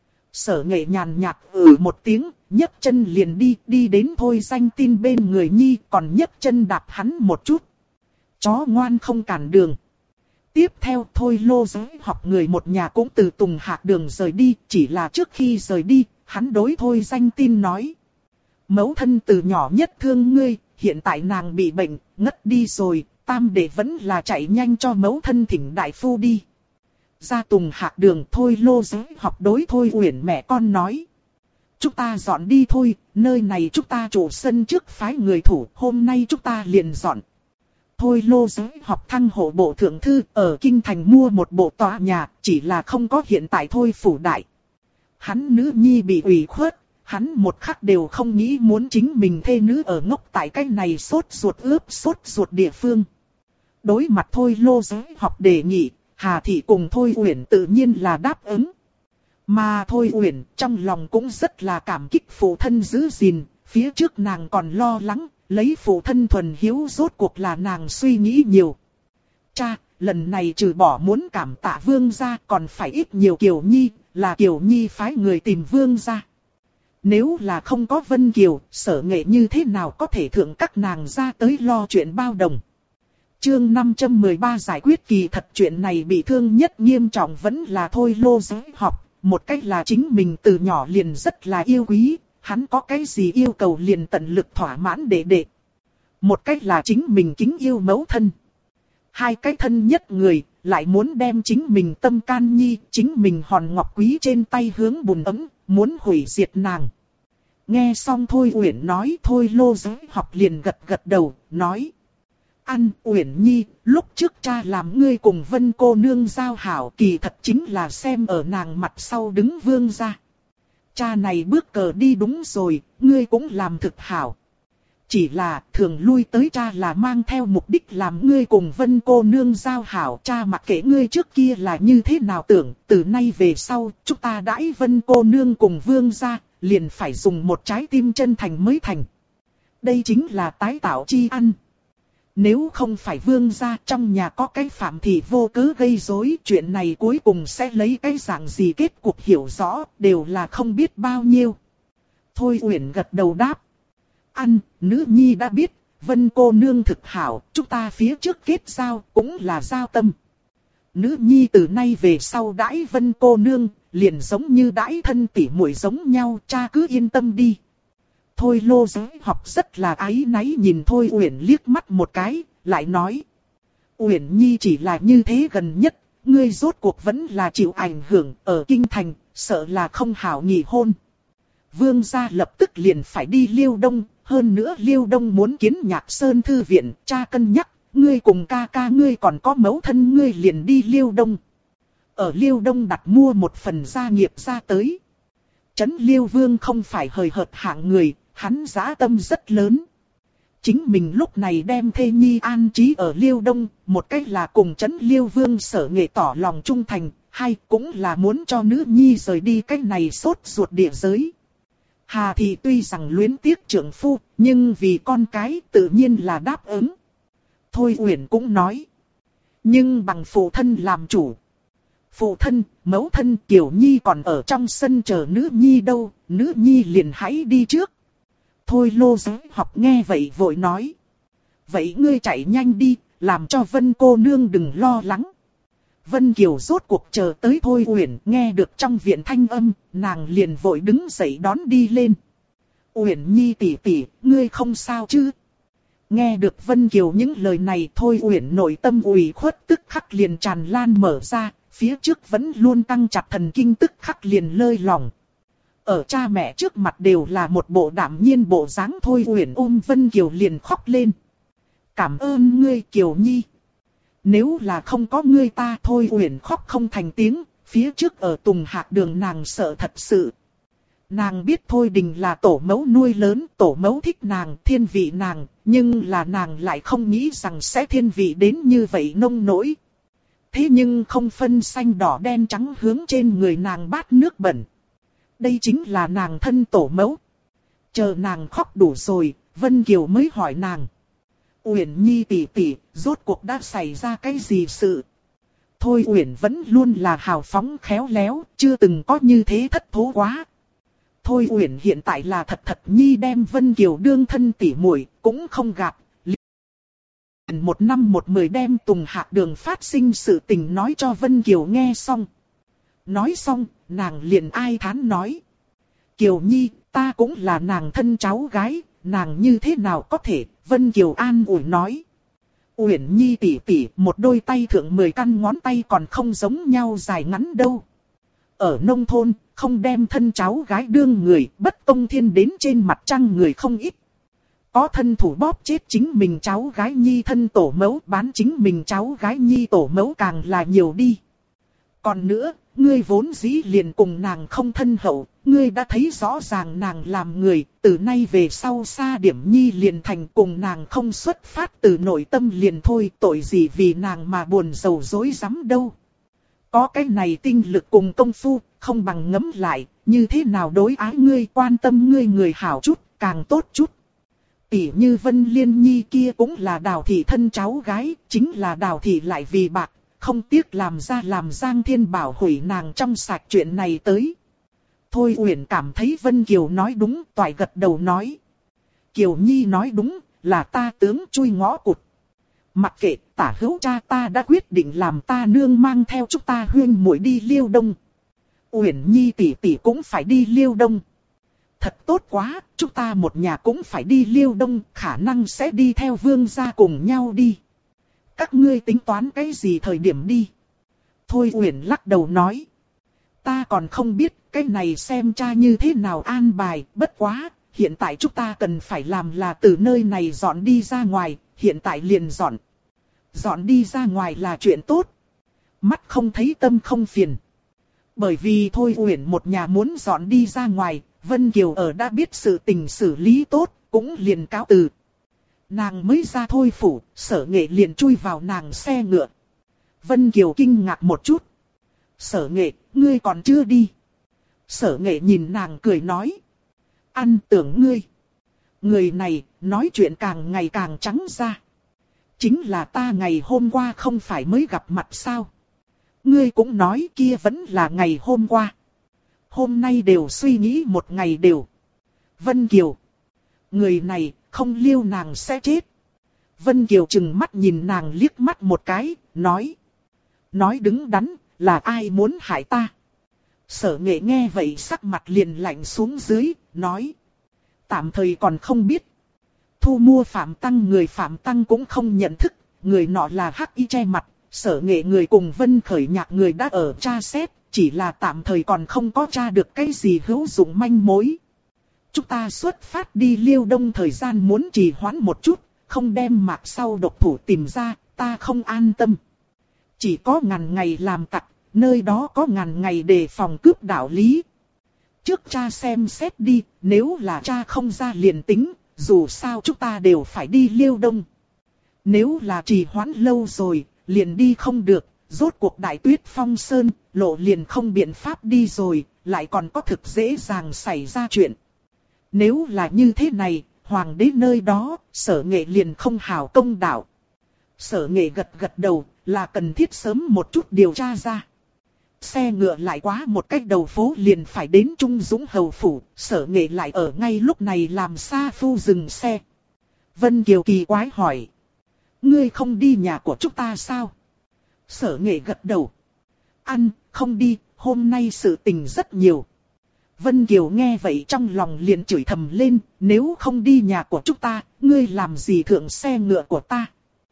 Speaker 1: Sở Nghệ nhàn nhạt một tiếng, nhấc chân liền đi đến Thôi Danh Tin bên người nhi, còn nhấc chân đạp hắn một chút. Chó ngoan không cản đường. Tiếp theo Thôi Lô Giới học người một nhà cũng từ Tùng Hạc đường rời đi, chỉ là trước khi rời đi, hắn đối Thôi Danh Tin nói. Mẫu thân từ nhỏ nhất thương ngươi, hiện tại nàng bị bệnh, ngất đi rồi, tam đệ vẫn là chạy nhanh cho mẫu thân thỉnh đại phu đi. Ra Tùng Hạc đường Thôi Lô Giới học đối Thôi Uyển mẹ con nói. Chúng ta dọn đi thôi, nơi này chúng ta chủ sân trước phái người thủ, hôm nay chúng ta liền dọn. Thôi Lô Giới học thăng hộ bộ thượng thư ở Kinh Thành mua một bộ tòa nhà, chỉ là không có hiện tại Thôi phủ đại. Hắn nữ nhi bị ủy khuất, hắn một khắc đều không nghĩ muốn chính mình thê nữ ở ngốc tại cái này sốt ruột địa phương. Đối mặt Thôi Lô Giới học đề nghị, Hà Thị cùng Thôi Uyển tự nhiên là đáp ứng. Mà Thôi Uyển trong lòng cũng rất là cảm kích phụ thân giữ gìn, phía trước nàng còn lo lắng, lấy phụ thân thuần hiếu rốt cuộc là nàng suy nghĩ nhiều. Cha, lần này trừ bỏ muốn cảm tạ Vương gia còn phải ít nhiều Kiều Nhi, là Kiều Nhi phái người tìm Vương gia. Nếu là không có Vân Kiều, Sở Nghệ như thế nào có thể thượng các nàng ra tới lo chuyện bao đồng. Chương 513 giải quyết kỳ thật chuyện này bị thương nhất nghiêm trọng vẫn là Thôi Lô Giới học. Một cách là chính mình từ nhỏ liền rất là yêu quý, hắn có cái gì yêu cầu liền tận lực thỏa mãn đệ. Một cách là chính mình kính yêu mẫu thân. Hai cái thân nhất người, lại muốn đem chính mình tâm can nhi, chính mình hòn ngọc quý trên tay hướng bùn ấm, muốn hủy diệt nàng. Nghe xong Thôi Uyển nói, Thôi Lô Giới học liền gật đầu, nói. Ăn Uyển Nhi, lúc trước cha làm ngươi cùng Vân cô nương giao hảo kỳ thật chính là xem ở nàng mặt sau đứng Vương gia. Cha này bước cờ đi đúng rồi, ngươi cũng làm thực hảo. Chỉ là thường lui tới cha là mang theo mục đích làm ngươi cùng Vân cô nương giao hảo. Cha mặc kệ ngươi trước kia là như thế nào tưởng, từ nay về sau chúng ta đãi Vân cô nương cùng Vương gia, liền phải dùng một trái tim chân thành mới thành. Đây chính là tái tạo chi ăn. Nếu không phải Vương gia trong nhà có cái phạm thị vô cớ gây rối, chuyện này cuối cùng sẽ lấy cái dạng gì kết cục hiểu rõ, đều là không biết bao nhiêu. Thôi Uyển gật đầu đáp. Ăn, nữ nhi đã biết, Vân cô nương thực hảo, chúng ta phía trước kết giao, cũng là giao tâm. Nữ nhi từ nay về sau đãi Vân cô nương, liền giống như đãi thân tỉ muội giống nhau, cha cứ yên tâm đi. Thôi Lô Giới học rất là áy náy nhìn Thôi Uyển liếc mắt một cái, lại nói. Uyển Nhi chỉ là như thế gần nhất, ngươi rốt cuộc vẫn là chịu ảnh hưởng ở Kinh Thành, sợ là không hảo nghỉ hôn. Vương gia lập tức liền phải đi Liêu Đông, hơn nữa Liêu Đông muốn kiến Nhạc Sơn Thư Viện, cha cân nhắc, ngươi cùng ca ca ngươi còn có mẫu thân ngươi liền đi Liêu Đông. Ở Liêu Đông đặt mua một phần gia nghiệp ra tới. Trấn Liêu Vương không phải hời hợt hạng người. Hắn dã tâm rất lớn. Chính mình lúc này đem thê nhi an trí ở Liêu Đông, một cách là cùng Trấn Liêu Vương Sở Nghệ tỏ lòng trung thành, hai cũng là muốn cho nữ nhi rời đi cách này sốt ruột địa giới. Hà Thị tuy rằng luyến tiếc trưởng phu, nhưng vì con cái tự nhiên là đáp ứng. Thôi Uyển cũng nói. Nhưng bằng phụ thân làm chủ. Phụ thân, mẫu thân Kiều Nhi còn ở trong sân chờ nữ nhi đâu, nữ nhi liền hãy đi trước. Thôi Lô Giới học nghe vậy vội nói. Vậy ngươi chạy nhanh đi, làm cho Vân cô nương đừng lo lắng. Vân Kiều rốt cuộc chờ tới Thôi Uyển, nghe được trong viện thanh âm, nàng liền vội đứng dậy đón đi lên. Uyển Nhi tỷ tỷ, ngươi không sao chứ? Nghe được Vân Kiều những lời này, Thôi Uyển nội tâm ủy khuất tức khắc liền tràn lan mở ra, phía trước vẫn luôn căng chặt thần kinh tức khắc liền lơi lỏng. Ở cha mẹ trước mặt đều là một bộ đạm nhiên bộ dáng. Thôi Uyển ôm Vân Kiều liền khóc lên. Cảm ơn ngươi Kiều Nhi. Nếu là không có ngươi ta. Thôi Uyển khóc không thành tiếng. Phía trước ở Tùng Hạc đường nàng sợ thật sự. Nàng biết Thôi Đình là tổ mẫu nuôi lớn, tổ mẫu thích nàng, thiên vị nàng, nhưng là nàng lại không nghĩ rằng sẽ thiên vị đến như vậy nông nỗi. Thế nhưng không phân xanh đỏ đen trắng hướng trên người nàng bát nước bẩn. Đây chính là nàng thân tổ mẫu. Chờ nàng khóc đủ rồi, Vân Kiều mới hỏi nàng. Uyển Nhi tỷ tỷ, rốt cuộc đã xảy ra cái gì sự? Thôi Uyển vẫn luôn là hào phóng khéo léo, chưa từng có như thế thất thố quá. Thôi Uyển hiện tại là thật thật Nhi đem Vân Kiều đương thân tỷ muội, cũng không gạt. Một năm một mười đem Tùng Hạc Đường phát sinh sự tình nói cho Vân Kiều nghe xong. Nói xong, nàng liền ai thán nói. Kiều Nhi, ta cũng là nàng thân cháu gái, nàng như thế nào có thể, Vân Kiều an ủi nói. Uyển Nhi tỷ tỷ, một đôi tay thượng 10 căn ngón tay còn không giống nhau dài ngắn đâu. Ở nông thôn, không đem thân cháu gái đương người, bất công thiên đến trên mặt trăng người không ít. Có thân thủ bóp chết chính mình cháu gái Nhi thân tổ mẫu, bán chính mình cháu gái Nhi tổ mẫu càng là nhiều đi. Còn nữa, ngươi vốn dĩ liền cùng nàng không thân hậu, ngươi đã thấy rõ ràng nàng làm người, từ nay về sau xa điểm Nhi liền thành cùng nàng không xuất phát từ nội tâm liền thôi, tội gì vì nàng mà buồn rầu dối rắm đâu. Có cái này tinh lực cùng công phu, không bằng ngẫm lại, như thế nào đối ái ngươi, quan tâm ngươi người hảo chút, càng tốt chút. Tỷ như Vân Liên Nhi kia cũng là Đào thị thân cháu gái, chính là Đào thị lại vì bạc, không tiếc làm ra làm Giang Thiên Bảo hủy nàng trong sạch chuyện này tới. Thôi Uyển cảm thấy Vân Kiều nói đúng, toại gật đầu nói. Kiều Nhi nói đúng, là ta tướng chui ngõ cụt. Mặc kệ, tả hữu cha ta đã quyết định làm ta nương mang theo chúng ta huyên muội đi Liêu Đông. Uyển Nhi tỷ tỷ cũng phải đi Liêu Đông. Thật tốt quá, chúng ta một nhà cũng phải đi Liêu Đông, khả năng sẽ đi theo vương gia cùng nhau đi. Các ngươi tính toán cái gì thời điểm đi? Thôi Uyển lắc đầu nói. Ta còn không biết, cái này xem cha như thế nào an bài, bất quá, hiện tại chúng ta cần phải làm là từ nơi này dọn đi ra ngoài, hiện tại liền dọn. Dọn đi ra ngoài là chuyện tốt. Mắt không thấy tâm không phiền. Bởi vì Thôi Uyển một nhà muốn dọn đi ra ngoài, Vân Kiều ở đã biết sự tình xử lý tốt, cũng liền cáo từ. Nàng mới ra Thôi phủ, Sở Nghệ liền chui vào nàng xe ngựa. Vân Kiều kinh ngạc một chút. Sở Nghệ, ngươi còn chưa đi. Sở Nghệ nhìn nàng cười nói. Ăn tưởng ngươi. Người này, nói chuyện càng ngày càng trắng ra. Chính là ta ngày hôm qua không phải mới gặp mặt sao. Ngươi cũng nói kia vẫn là ngày hôm qua. Hôm nay đều suy nghĩ một ngày đều. Vân Kiều. Người này, không liêu nàng sẽ chết. Vân Kiều chừng mắt nhìn nàng liếc mắt một cái, nói. Nói đứng đắn, là ai muốn hại ta? Sở Nghệ nghe vậy sắc mặt liền lạnh xuống dưới, nói. Tạm thời còn không biết. Thu mua Phạm Tăng người Phạm Tăng cũng không nhận thức, người nọ là hắc y che mặt, Sở Nghệ người cùng Vân Khởi Nhạc người đã ở tra xét, chỉ là tạm thời còn không có tra được cái gì hữu dụng manh mối. Chúng ta xuất phát đi Liêu Đông thời gian muốn trì hoãn một chút, không đem mạc sau độc thủ tìm ra, ta không an tâm. Chỉ có ngàn ngày làm tặc, nơi đó có ngàn ngày đề phòng cướp đạo lý. Trước cha xem xét đi, nếu là cha không ra liền tính, dù sao chúng ta đều phải đi Liêu Đông. Nếu là trì hoãn lâu rồi, liền đi không được, rốt cuộc đại tuyết phong sơn, lộ liền không biện pháp đi rồi, lại còn có thực dễ dàng xảy ra chuyện. Nếu là như thế này, hoàng đế nơi đó, Sở Nghệ liền không hảo công đạo. Sở Nghệ gật gật đầu, là cần thiết sớm một chút điều tra ra. Xe ngựa lại quá một cách đầu phố liền phải đến Trung Dũng Hầu Phủ, Sở Nghệ lại ở ngay lúc này làm xa phu dừng xe. Vân Kiều kỳ quái hỏi. Ngươi không đi nhà của chúng ta sao? Sở Nghệ gật đầu. Ăn, không đi, hôm nay sự tình rất nhiều. Vân Kiều nghe vậy trong lòng liền chửi thầm lên, nếu không đi nhà của chúng ta, ngươi làm gì thượng xe ngựa của ta?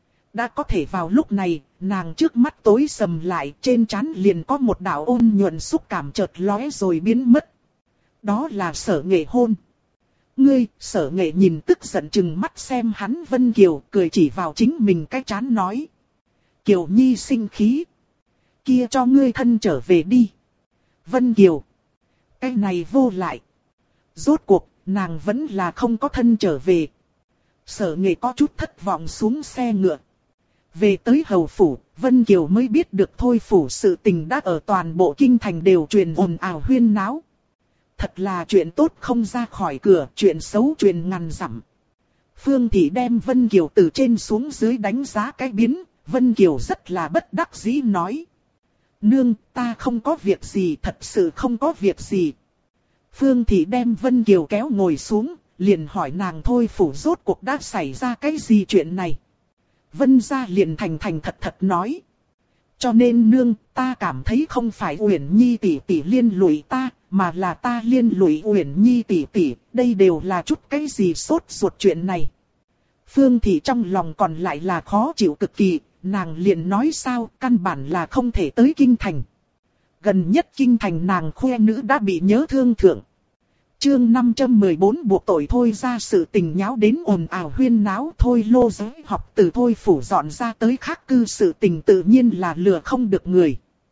Speaker 1: Đã có thể vào lúc này, nàng trước mắt tối sầm lại, trên trán liền có một đạo ôn nhuận xúc cảm chợt lóe rồi biến mất. Đó là Sở Nghệ hôn. Ngươi, Sở Nghệ nhìn tức giận chừng mắt xem hắn Vân Kiều, cười chỉ vào chính mình cái trán nói. Kiều Nhi sinh khí. Kia cho ngươi thân trở về đi. Vân Kiều. Cái này vô lại. Rốt cuộc, nàng vẫn là không có thân trở về. Sở Nghệ có chút thất vọng xuống xe ngựa. Về tới hầu phủ, Vân Kiều mới biết được Thôi phủ sự tình đã ở toàn bộ kinh thành đều truyền ồn ào huyên náo. Thật là chuyện tốt không ra khỏi cửa, chuyện xấu truyền ngàn dặm. Phương Thị đem Vân Kiều từ trên xuống dưới đánh giá cái biến, Vân Kiều rất là bất đắc dĩ nói. Nương, ta không có việc gì, thật sự không có việc gì. Phương Thị đem Vân Kiều kéo ngồi xuống, liền hỏi nàng Thôi phủ rốt cuộc đã xảy ra cái gì chuyện này. Vân gia liền thành thành thật thật nói. Cho nên nương, ta cảm thấy không phải Uyển Nhi tỷ tỷ liên lụy ta, mà là ta liên lụy Uyển Nhi tỷ tỷ, đây đều là chút cái gì sốt ruột chuyện này. Phương Thị trong lòng còn lại là khó chịu cực kỳ, nàng liền nói sao, căn bản là không thể tới kinh thành. Gần nhất kinh thành nàng khoe nữ đã bị nhớ thương thượng. Chương 514 buộc tội Thôi ra sự tình nháo đến ồn ào huyên náo. Thôi Lô Giới học từ Thôi phủ dọn ra tới khác cư sự tình tự nhiên là lừa không được người.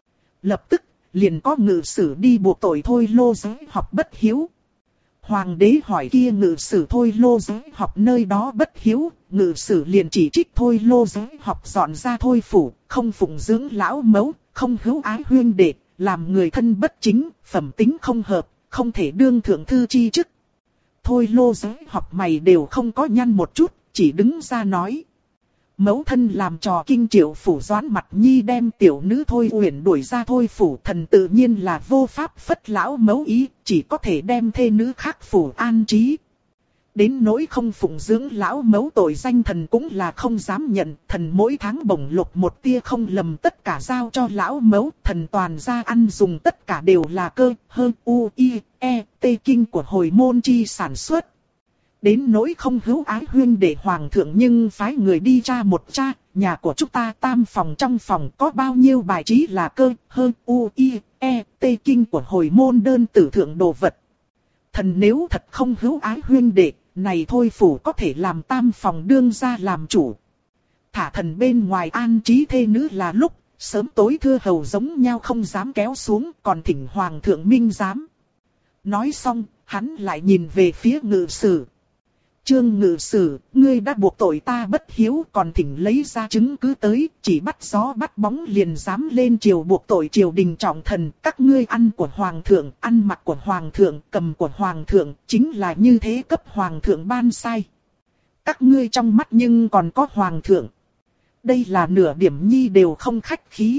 Speaker 1: Lập tức liền có ngự sử đi buộc tội Thôi Lô Giới học bất hiếu. Hoàng đế hỏi kia ngự sử Thôi Lô Giới học nơi đó bất hiếu, ngự sử liền chỉ trích Thôi Lô Giới học dọn ra Thôi phủ, không phụng dưỡng lão mẫu, không hữu ái huyên đệ, làm người thân bất chính, phẩm tính không hợp, không thể đương thượng thư chi chức. Thôi Lô Giới học mày đều không có nhăn một chút, chỉ đứng ra nói. Mẫu thân làm trò kinh triệu phủ Doãn Mặt Nhi đem tiểu nữ Thôi Uyển đuổi ra Thôi phủ, thần tự nhiên là vô pháp phất lão mẫu ý, chỉ có thể đem thê nữ khác phủ an trí. Đến nỗi không phụng dưỡng lão mẫu tội danh thần cũng là không dám nhận, thần mỗi tháng bổng lộc một tia không lầm tất cả giao cho lão mẫu, thần toàn ra ăn dùng tất cả đều là cơ, hơn u, i, e, t kinh của hồi môn chi sản xuất. Đến nỗi không hữu ái huyên để hoàng thượng nhưng phái người đi tra một tra, nhà của chúng ta tam phòng trong phòng có bao nhiêu bài trí là cơ, hơn u, i, e, t kinh của hồi môn đơn tử thượng đồ vật. Thần nếu thật không hữu ái huyên đệ, này Thôi phủ có thể làm tam phòng đương ra làm chủ. Thả thần bên ngoài an trí thê nữ là lúc, sớm tối thưa hầu giống nhau không dám kéo xuống, còn thỉnh hoàng thượng minh giám. Nói xong, hắn lại nhìn về phía ngự sử. Trương ngự sử, ngươi đã buộc tội ta bất hiếu, còn thỉnh lấy ra chứng cứ tới, chỉ bắt gió bắt bóng liền dám lên triều buộc tội triều đình trọng thần. Các ngươi ăn của hoàng thượng, ăn mặc của hoàng thượng, cầm của hoàng thượng, chính là như thế cấp hoàng thượng ban sai. Các ngươi trong mắt nhưng còn có hoàng thượng. Đây là nửa điểm nhi đều không khách khí.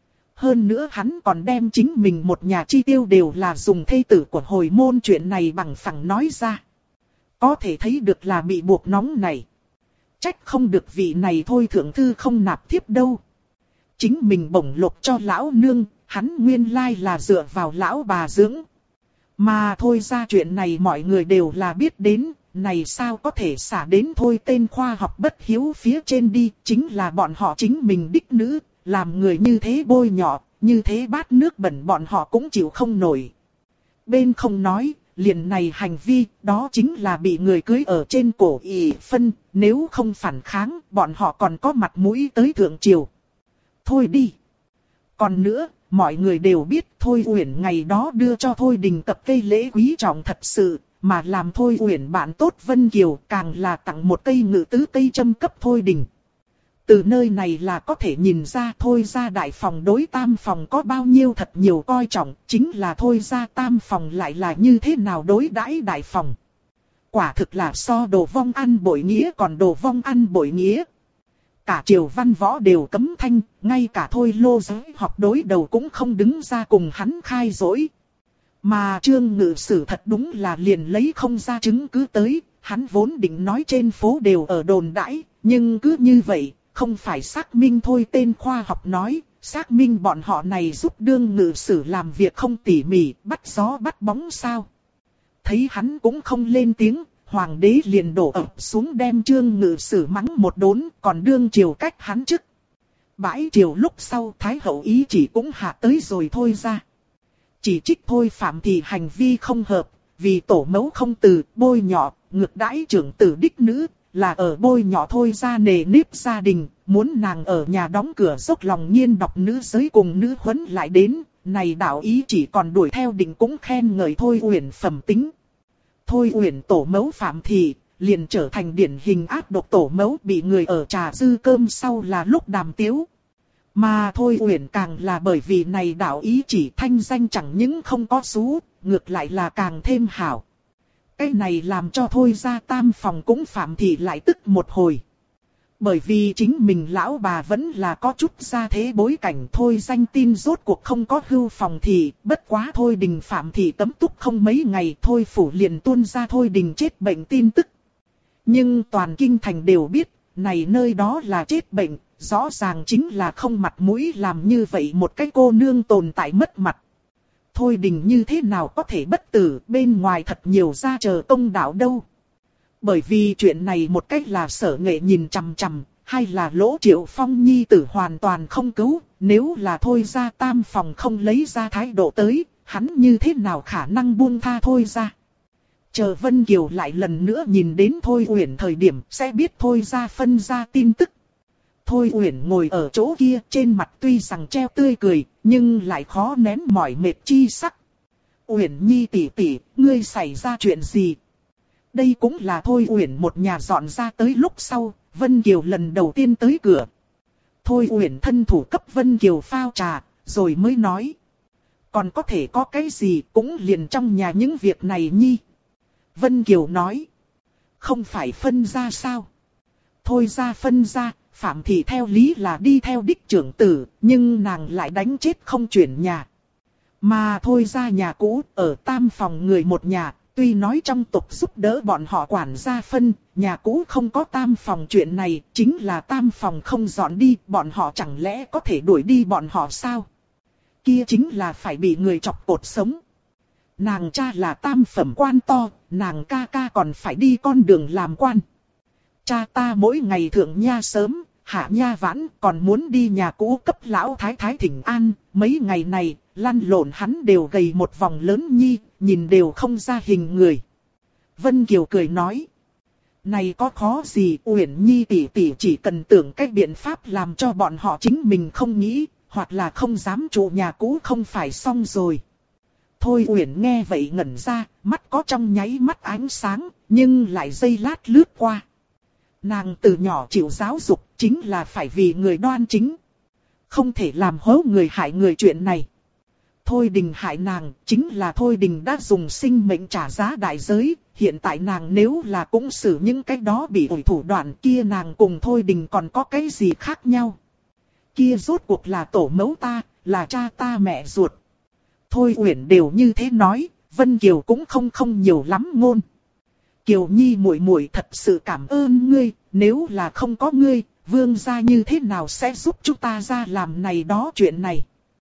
Speaker 1: Hơn nữa hắn còn đem chính mình một nhà chi tiêu đều là dùng thê tử của hồi môn chuyện này bằng phẳng nói ra. Có thể thấy được là bị buộc nóng này. Trách không được vị này Thôi thượng thư không nạp thiếp đâu. Chính mình bổng lộc cho lão nương, hắn nguyên lai là dựa vào lão bà dưỡng. Mà Thôi ra chuyện này mọi người đều là biết đến, này sao có thể xả đến Thôi tên khoa học bất hiếu phía trên đi, chính là bọn họ chính mình đích nữ, làm người như thế bôi nhọ, như thế bát nước bẩn bọn họ cũng chịu không nổi. Bên không nói. Liền này hành vi, đó chính là bị người cưới ở trên cổ ỷ phân, nếu không phản kháng, bọn họ còn có mặt mũi tới thượng triều. Thôi đi. Còn nữa, mọi người đều biết Thôi Uyển ngày đó đưa cho Thôi Đình tập cây lễ quý trọng thật sự, mà làm Thôi Uyển bạn tốt Vân Kiều càng là tặng một cây ngự tứ cây châm cấp Thôi Đình. Từ nơi này là có thể nhìn ra Thôi ra đại phòng đối tam phòng có bao nhiêu thật nhiều coi trọng, chính là Thôi ra tam phòng lại là như thế nào đối đãi đại phòng. Quả thực là so đồ vong ăn bội nghĩa còn đồ vong ăn bội nghĩa. Cả triều văn võ đều cấm thanh, ngay cả Thôi Lô Giới học đối đầu cũng không đứng ra cùng hắn khai dỗi. Mà Trương ngự sử thật đúng là liền lấy không ra chứng cứ tới, hắn vốn định nói trên phố đều ở đồn đãi, nhưng cứ như vậy. Không phải xác minh thôi tên khoa học nói, xác minh bọn họ này giúp đương ngự sử làm việc không tỉ mỉ, bắt gió bắt bóng sao. Thấy hắn cũng không lên tiếng, hoàng đế liền đổ ập xuống đem Trương ngự sử mắng một đốn, còn đương triều cách hắn chức. Bãi triều lúc sau Thái hậu ý chỉ cũng hạ tới rồi Thôi ra. Chỉ trích Thôi phạm thì hành vi không hợp, vì tổ mẫu không từ, bôi nhọ, ngược đãi trưởng tử đích nữ. Là ở bôi nhọ Thôi ra nề nếp gia đình, muốn nàng ở nhà đóng cửa dốc lòng nghiên đọc nữ giới cùng nữ huấn lại đến, này đạo ý chỉ còn đuổi theo định cũng khen ngợi Thôi Uyển phẩm tính. Thôi Uyển tổ mẫu phạm thị, liền trở thành điển hình ác độc tổ mẫu bị người ở trà dư cơm sau là lúc đàm tiếu. Mà Thôi Uyển càng là bởi vì này đạo ý chỉ thanh danh chẳng những không có xú, ngược lại là càng thêm hảo. Cái này làm cho Thôi gia tam phòng cũng phạm thị lại tức một hồi. Bởi vì chính mình lão bà vẫn là có chút gia thế bối cảnh thôi, danh tin rốt cuộc không có hưu phòng thì, bất quá Thôi Đình phạm thị tấm túc không mấy ngày Thôi phủ liền tuôn ra Thôi Đình chết bệnh tin tức. Nhưng toàn kinh thành đều biết, này nơi đó là chết bệnh, rõ ràng chính là không mặt mũi làm như vậy một cái cô nương tồn tại mất mặt. Thôi Đình như thế nào có thể bất tử, bên ngoài thật nhiều ra chờ công đạo đâu. Bởi vì chuyện này một cách là Sở Nghệ nhìn chằm chằm, hay là Lỗ Triệu Phong nhi tử hoàn toàn không cứu, nếu là Thôi gia tam phòng không lấy ra thái độ tới, hắn như thế nào khả năng buông tha Thôi gia. Chờ Vân Kiều lại lần nữa nhìn đến Thôi Uyển thời điểm sẽ biết Thôi gia phân ra tin tức. Thôi Uyển ngồi ở chỗ kia trên mặt tuy rằng treo tươi cười, nhưng lại khó nén mỏi mệt chi sắc. Uyển nhi tỷ tỷ, ngươi xảy ra chuyện gì? Đây cũng là Thôi Uyển một nhà dọn ra tới lúc sau, Vân Kiều lần đầu tiên tới cửa. Thôi Uyển thân thủ cấp Vân Kiều phao trà, rồi mới nói. Còn có thể có cái gì cũng liền trong nhà những việc này nhi. Vân Kiều nói. Không phải phân ra sao? Thôi ra phân ra, Phạm Thị theo lý là đi theo đích trưởng tử, nhưng nàng lại đánh chết không chuyển nhà. Mà Thôi ra nhà cũ, ở tam phòng người một nhà. Tuy nói trong tộc giúp đỡ bọn họ quản gia phân, nhà cũ không có tam phòng chuyện này, chính là tam phòng không dọn đi, bọn họ chẳng lẽ có thể đuổi đi bọn họ sao? Kia chính là phải bị người chọc cột sống. Nàng cha là tam phẩm quan to, nàng ca ca còn phải đi con đường làm quan. Cha ta mỗi ngày thượng nha sớm, hạ nha vãn, còn muốn đi nhà cũ cấp lão thái thái thỉnh an, mấy ngày này, lăn lộn hắn đều gầy một vòng lớn nhi, nhìn đều không ra hình người. Vân Kiều cười nói. Này có khó gì, Uyển nhi tỷ tỷ chỉ cần tưởng cách biện pháp làm cho bọn họ chính mình không nghĩ, hoặc là không dám trụ nhà cũ không phải xong rồi. Thôi Uyển nghe vậy ngẩn ra, mắt có trong nháy mắt ánh sáng, nhưng lại giây lát lướt qua. Nàng từ nhỏ chịu giáo dục chính là phải vì người đoan chính. Không thể làm hố người hại người chuyện này. Thôi Đình hại nàng, chính là Thôi Đình đã dùng sinh mệnh trả giá đại giới, hiện tại nàng nếu là cũng xử những cái đó bị ủi thủ đoạn kia nàng cùng Thôi Đình còn có cái gì khác nhau. Kia rốt cuộc là tổ mẫu ta, là cha ta mẹ ruột. Thôi Uyển đều như thế nói, Vân Kiều cũng không nhiều lắm ngôn. Kiều Nhi muội muội thật sự cảm ơn ngươi, nếu là không có ngươi, Vương gia như thế nào sẽ giúp chúng ta ra làm này đó chuyện này.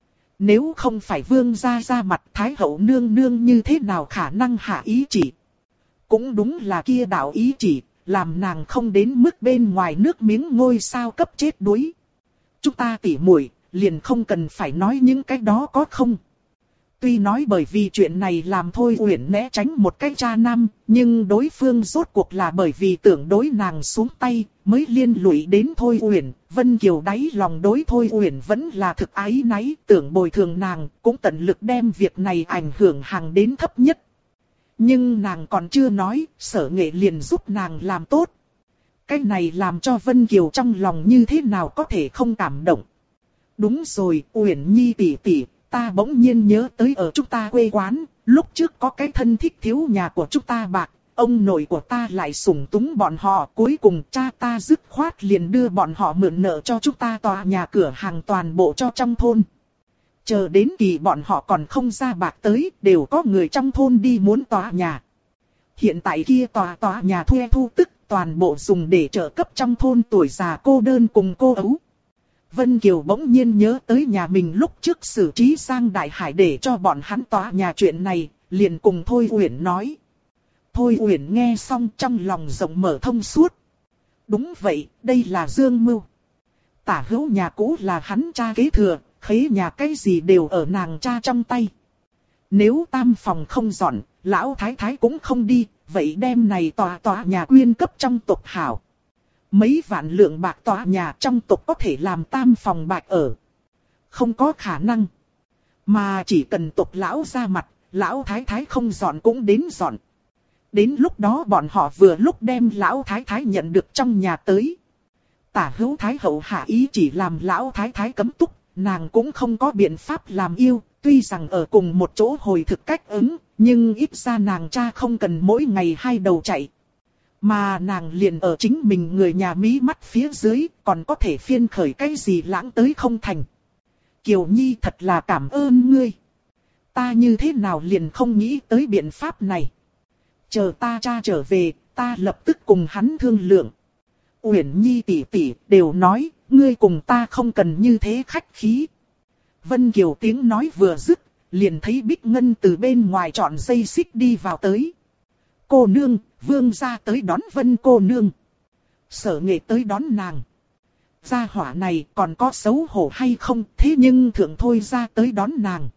Speaker 1: Nếu không phải Vương gia ra mặt, Thái hậu nương nương như thế nào khả năng hạ ý chỉ. Cũng đúng là kia đạo ý chỉ, làm nàng không đến mức bên ngoài nước miếng ngôi sao cấp chết đuối. Chúng ta tỉ muội liền không cần phải nói những cái đó có không. Tuy nói bởi vì chuyện này làm Thôi Uyển né tránh một cái cha nam, nhưng đối phương rốt cuộc là bởi vì tưởng đối nàng xuống tay, mới liên lụy đến Thôi Uyển. Vân Kiều đáy lòng đối Thôi Uyển vẫn là thực ái náy, tưởng bồi thường nàng, cũng tận lực đem việc này ảnh hưởng hàng đến thấp nhất. Nhưng nàng còn chưa nói, Sở Nghệ liền giúp nàng làm tốt. Cái này làm cho Vân Kiều trong lòng như thế nào có thể không cảm động. Đúng rồi, Uyển Nhi tỷ tỷ. Ta bỗng nhiên nhớ tới ở chúng ta quê quán, lúc trước có cái thân thích thiếu nhà của chúng ta bạc, ông nội của ta lại sủng túng bọn họ, cuối cùng cha ta dứt khoát liền đưa bọn họ mượn nợ cho chúng ta tòa nhà cửa hàng toàn bộ cho trong thôn. Chờ đến kỳ bọn họ còn không ra bạc tới, đều có người trong thôn đi muốn tòa nhà. Hiện tại kia tòa nhà thuê thu tức, toàn bộ dùng để trợ cấp trong thôn tuổi già cô đơn cùng cô ấu. Vân Kiều bỗng nhiên nhớ tới nhà mình lúc trước xử trí sang Đại Hải để cho bọn hắn tòa nhà chuyện này, liền cùng Thôi Uyển nói. Thôi Uyển nghe xong trong lòng rộng mở thông suốt. Đúng vậy, đây là Dương Mưu. Tả hữu nhà cũ là hắn cha kế thừa, khế nhà cái gì đều ở nàng cha trong tay. Nếu tam phòng không dọn, lão thái thái cũng không đi, vậy đem này tòa nhà quyên cấp trong tộc hảo. Mấy vạn lượng bạc tòa nhà trong tộc có thể làm tam phòng bạc ở. Không có khả năng. Mà chỉ cần tộc lão ra mặt, lão thái thái không dọn cũng đến dọn. Đến lúc đó bọn họ vừa lúc đem lão thái thái nhận được trong nhà tới. Tả hữu thái hậu hạ ý chỉ làm lão thái thái cấm túc, nàng cũng không có biện pháp làm yêu, tuy rằng ở cùng một chỗ hồi thực cách ứng, nhưng ít ra nàng cha không cần mỗi ngày hai đầu chạy. Mà nàng liền ở chính mình người nhà mí mắt phía dưới, còn có thể phiên khởi cái gì lãng tới không thành. Kiều Nhi thật là cảm ơn ngươi. Ta như thế nào liền không nghĩ tới biện pháp này. Chờ ta cha trở về, ta lập tức cùng hắn thương lượng. Uyển Nhi tỷ tỷ đều nói, ngươi cùng ta không cần như thế khách khí. Vân Kiều tiếng nói vừa dứt, liền thấy Bích Ngân từ bên ngoài trọn dây xích đi vào tới. Cô nương, vương gia tới đón Vân cô nương. Sở Nghệ tới đón nàng. Gia hỏa này còn có xấu hổ hay không, thế nhưng thượng thôi ra tới đón nàng.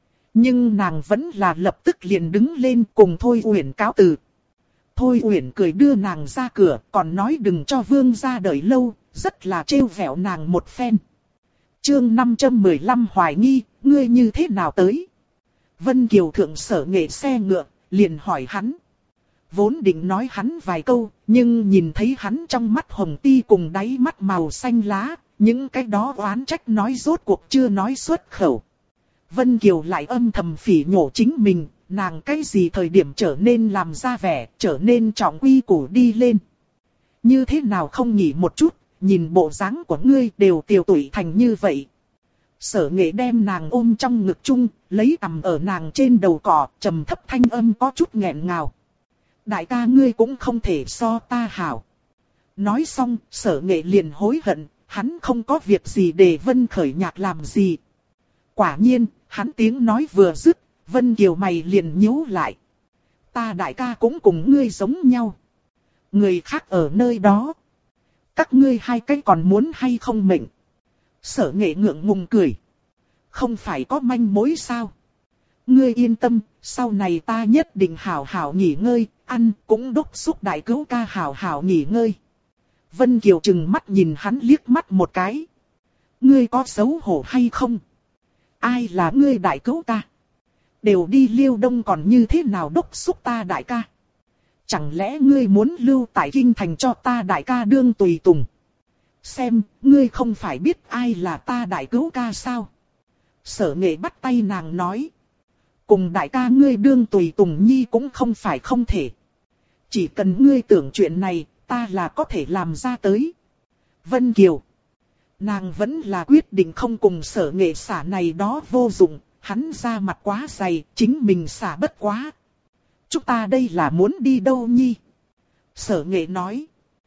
Speaker 1: Nhưng nàng vẫn là lập tức liền đứng lên cùng Thôi Uyển cáo từ. Thôi Uyển cười đưa nàng ra cửa, còn nói đừng cho vương gia đợi lâu, rất là trêu vẹo nàng một phen. Chương 515 hoài nghi, ngươi như thế nào tới? Vân Kiều thượng Sở Nghệ xe ngựa, liền hỏi hắn. Vốn định nói hắn vài câu, nhưng nhìn thấy hắn trong mắt hồng ti cùng đáy mắt màu xanh lá, những cái đó oán trách nói rốt cuộc chưa nói xuất khẩu. Vân Kiều lại âm thầm phỉ nhổ chính mình, nàng cái gì thời điểm trở nên làm ra vẻ, trở nên trọng quy củ đi lên. Như thế nào không nghỉ một chút, nhìn bộ dáng của ngươi đều tiều tụy thành như vậy. Sở Nghệ đem nàng ôm trong ngực chung, lấy cằm ở nàng trên đầu cỏ, trầm thấp thanh âm có chút nghẹn ngào. Đại ca ngươi cũng không thể so ta hảo. Nói xong, Sở Nghệ liền hối hận, hắn không có việc gì để Vân khởi nhạc làm gì. Quả nhiên, hắn tiếng nói vừa dứt, Vân Kiều mày liền nhíu lại. Ta đại ca cũng cùng ngươi giống nhau. Người khác ở nơi đó. Các ngươi hai cái còn muốn hay không mệnh. Sở Nghệ ngượng ngùng cười. Không phải có manh mối sao? Ngươi yên tâm, sau này ta nhất định hảo hảo nghỉ ngơi, ăn cũng đốc xúc đại cứu ca hảo hảo nghỉ ngơi. Vân Kiều trừng mắt nhìn hắn liếc mắt một cái. Ngươi có xấu hổ hay không? Ai là ngươi đại cứu ca? Đều đi Liêu Đông còn như thế nào đốc xúc ta đại ca? Chẳng lẽ ngươi muốn lưu tại kinh thành cho ta đại ca đương tùy tùng? Xem, ngươi không phải biết ai là ta đại cứu ca sao? Sở Nghệ bắt tay nàng nói. Cùng đại ca ngươi đương tùy tùng nhi cũng không phải không thể. Chỉ cần ngươi tưởng chuyện này, ta là có thể làm ra tới. Vân Kiều. Nàng vẫn là quyết định không cùng Sở Nghệ xả này đó vô dụng, hắn ra mặt quá dày, chính mình xả bất quá. Chúng ta đây là muốn đi đâu nhi? Sở Nghệ nói.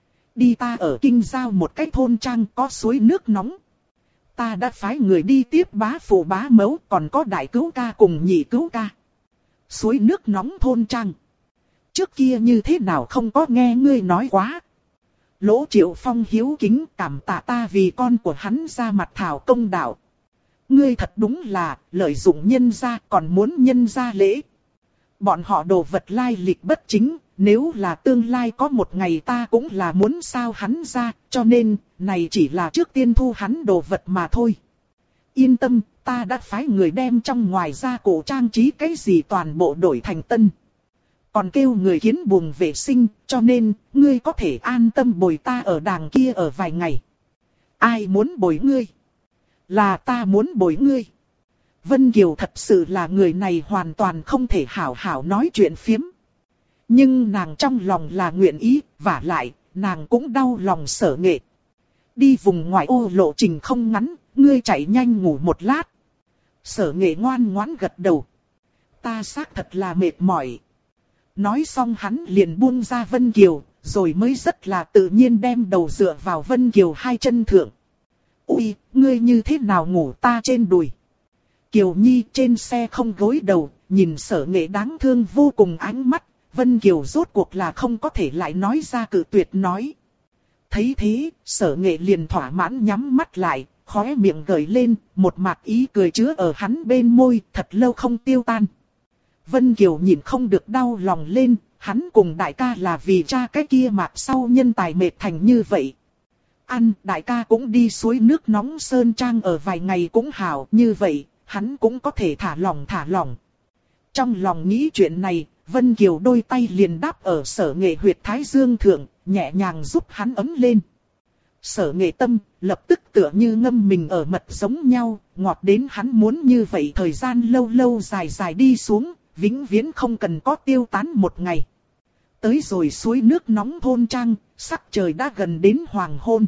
Speaker 1: Đi ta ở Kinh Giao một cái thôn trang có suối nước nóng. Ta đã phái người đi tiếp bá phụ bá mẫu còn có đại cứu ca cùng nhị cứu ca. Suối nước nóng thôn trang. Trước kia như thế nào không có nghe ngươi nói quá. Lỗ Triệu Phong hiếu kính cảm tạ ta vì con của hắn ra mặt thảo công đạo. Ngươi thật đúng là lợi dụng nhân gia còn muốn nhân gia lễ. Bọn họ đồ vật lai lịch bất chính, nếu là tương lai có một ngày ta cũng là muốn sao hắn ra, cho nên, này chỉ là trước tiên thu hắn đồ vật mà thôi. Yên tâm, ta đã phái người đem trong ngoài ra cổ trang trí cái gì toàn bộ đổi thành tân. Còn kêu người kiến buồng vệ sinh, cho nên, ngươi có thể an tâm bồi ta ở đàng kia ở vài ngày. Ai muốn bồi ngươi? Là ta muốn bồi ngươi. Vân Kiều thật sự là người này hoàn toàn không thể hảo hảo nói chuyện phiếm. Nhưng nàng trong lòng là nguyện ý, vả lại, nàng cũng đau lòng Sở Nghệ. Đi vùng ngoại ô lộ trình không ngắn, ngươi chạy nhanh ngủ một lát. Sở Nghệ ngoan ngoãn gật đầu. Ta xác thật là mệt mỏi. Nói xong hắn liền buông ra Vân Kiều, rồi mới rất là tự nhiên đem đầu dựa vào Vân Kiều hai chân thượng. Ui, ngươi như thế nào ngủ ta trên đùi? Kiều Nhi trên xe không gối đầu, nhìn Sở Nghệ đáng thương vô cùng ánh mắt, Vân Kiều rốt cuộc là không có thể lại nói ra cự tuyệt nói. Thấy thế, Sở Nghệ liền thỏa mãn nhắm mắt lại, khóe miệng gợi lên, một mạt ý cười chứa ở hắn bên môi, thật lâu không tiêu tan. Vân Kiều nhìn không được đau lòng lên, hắn cùng đại ca là vì cha cái kia mạc sau nhân tài mệt thành như vậy. Ăn, đại ca cũng đi suối nước nóng sơn trang ở vài ngày cũng hảo, như vậy, hắn cũng có thể thả lỏng thả lỏng. Trong lòng nghĩ chuyện này, Vân Kiều đôi tay liền đáp ở Sở Nghệ huyệt thái dương thượng, nhẹ nhàng giúp hắn ấm lên. Sở Nghệ tâm, lập tức tựa như ngâm mình ở mật giống nhau, ngọt đến hắn muốn như vậy thời gian lâu lâu dài dài đi xuống, vĩnh viễn không cần có tiêu tán một ngày. Tới rồi suối nước nóng thôn trang, sắc trời đã gần đến hoàng hôn.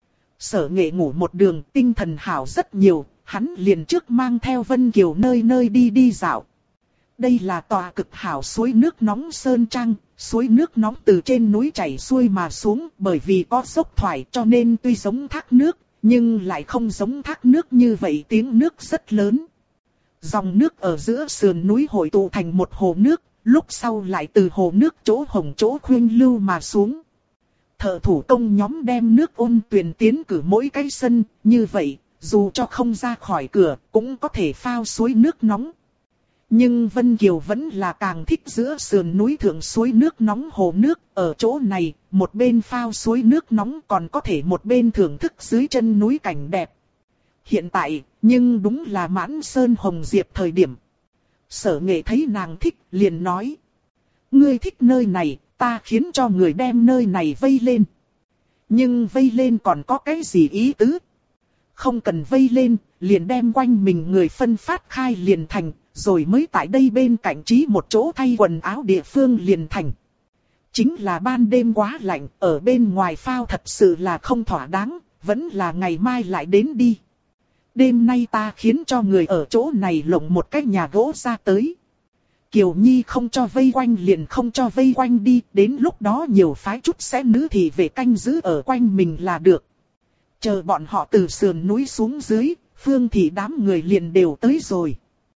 Speaker 1: Sở Nghệ ngủ một đường, tinh thần hảo rất nhiều, hắn liền trước mang theo Vân Kiều nơi nơi đi dạo. Đây là tòa cực hảo suối nước nóng Sơn Trang, suối nước nóng từ trên núi chảy xuôi mà xuống, bởi vì có dốc thoải cho nên tuy giống thác nước, nhưng lại không giống thác nước như vậy, tiếng nước rất lớn. Dòng nước ở giữa sườn núi hội tụ thành một hồ nước, lúc sau lại từ hồ nước chỗ hồng chỗ khuynh lưu mà xuống. Thợ thủ công nhóm đem nước ôn tuyền tiến cử mỗi cái sân, như vậy, dù cho không ra khỏi cửa, cũng có thể phao suối nước nóng. Nhưng Vân Kiều vẫn là càng thích giữa sườn núi thượng suối nước nóng hồ nước, ở chỗ này, một bên phao suối nước nóng còn có thể một bên thưởng thức dưới chân núi cảnh đẹp. Hiện tại, nhưng đúng là mãn sơn hồng diệp thời điểm. Sở Nghệ thấy nàng thích, liền nói. Ngươi thích nơi này, ta khiến cho người đem nơi này vây lên. Nhưng vây lên còn có cái gì ý tứ? Không cần vây lên, liền đem quanh mình người phân phát khai liền thành, rồi mới tại đây bên cạnh trí một chỗ thay quần áo địa phương liền thành. Chính là ban đêm quá lạnh, ở bên ngoài phao thật sự là không thỏa đáng, vẫn là ngày mai lại đến đi. Đêm nay ta khiến cho người ở chỗ này lộng một cái nhà gỗ ra tới. Kiều Nhi không cho vây quanh liền không cho vây quanh đi, đến lúc đó nhiều phái chút sẽ nữ thì về canh giữ ở quanh mình là được. Chờ bọn họ từ sườn núi xuống dưới, Phương thị đám người liền đều tới rồi.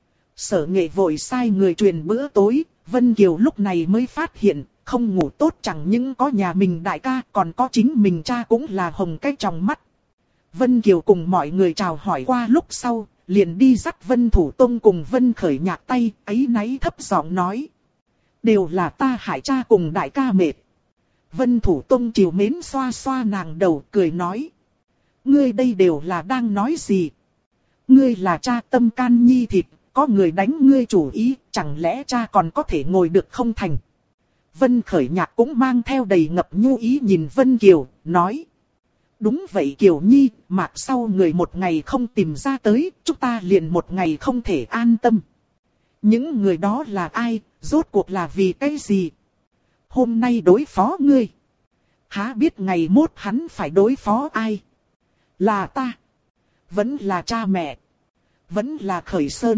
Speaker 1: Sở Nghệ vội sai người truyền bữa tối, Vân Kiều lúc này mới phát hiện, không ngủ tốt chẳng những có nhà mình đại ca, còn có chính mình cha cũng là hồng cái trong mắt. Vân Kiều cùng mọi người chào hỏi qua lúc sau, liền đi dắt Vân Thủ Tông cùng Vân Khởi Nhạc tay, ấy náy thấp giọng nói. Đều là ta hại cha cùng đại ca mệt. Vân Thủ Tông chiều mến xoa xoa nàng đầu, cười nói. Ngươi đây đều là đang nói gì? Ngươi là cha tâm can nhi thịt, có người đánh ngươi chủ ý, chẳng lẽ cha còn có thể ngồi được không thành? Vân Khởi Nhạc cũng mang theo đầy ngập nhu ý nhìn Vân Kiều, nói. Đúng vậy Kiều Nhi, mạc sau người một ngày không tìm ra tới, chúng ta liền một ngày không thể an tâm. Những người đó là ai, rốt cuộc là vì cái gì? Hôm nay đối phó ngươi. Há biết ngày mốt hắn phải đối phó ai? Là ta. Vẫn là cha mẹ. Vẫn là Khởi Sơn.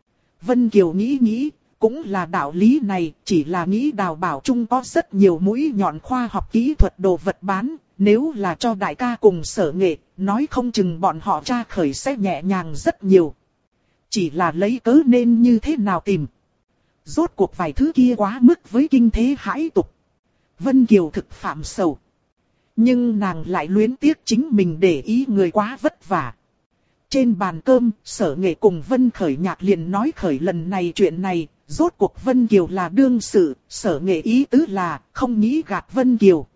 Speaker 1: Vân Kiều nghĩ, cũng là đạo lý này, chỉ là nghĩ Đào Bảo Trung có rất nhiều mũi nhọn khoa học kỹ thuật đồ vật bán. Nếu là cho đại ca cùng Sở Nghệ, nói không chừng bọn họ tra khởi sẽ nhẹ nhàng rất nhiều. Chỉ là lấy cớ nên như thế nào tìm. Rốt cuộc vài thứ kia quá mức với kinh thế hãi tục. Vân Kiều thực phạm sầu. Nhưng nàng lại luyến tiếc chính mình để ý người quá vất vả. Trên bàn cơm, Sở Nghệ cùng Vân Khởi Nhạc liền nói khởi lần này chuyện này. Rốt cuộc Vân Kiều là đương sự, Sở Nghệ ý tứ là không nghĩ gạt Vân Kiều.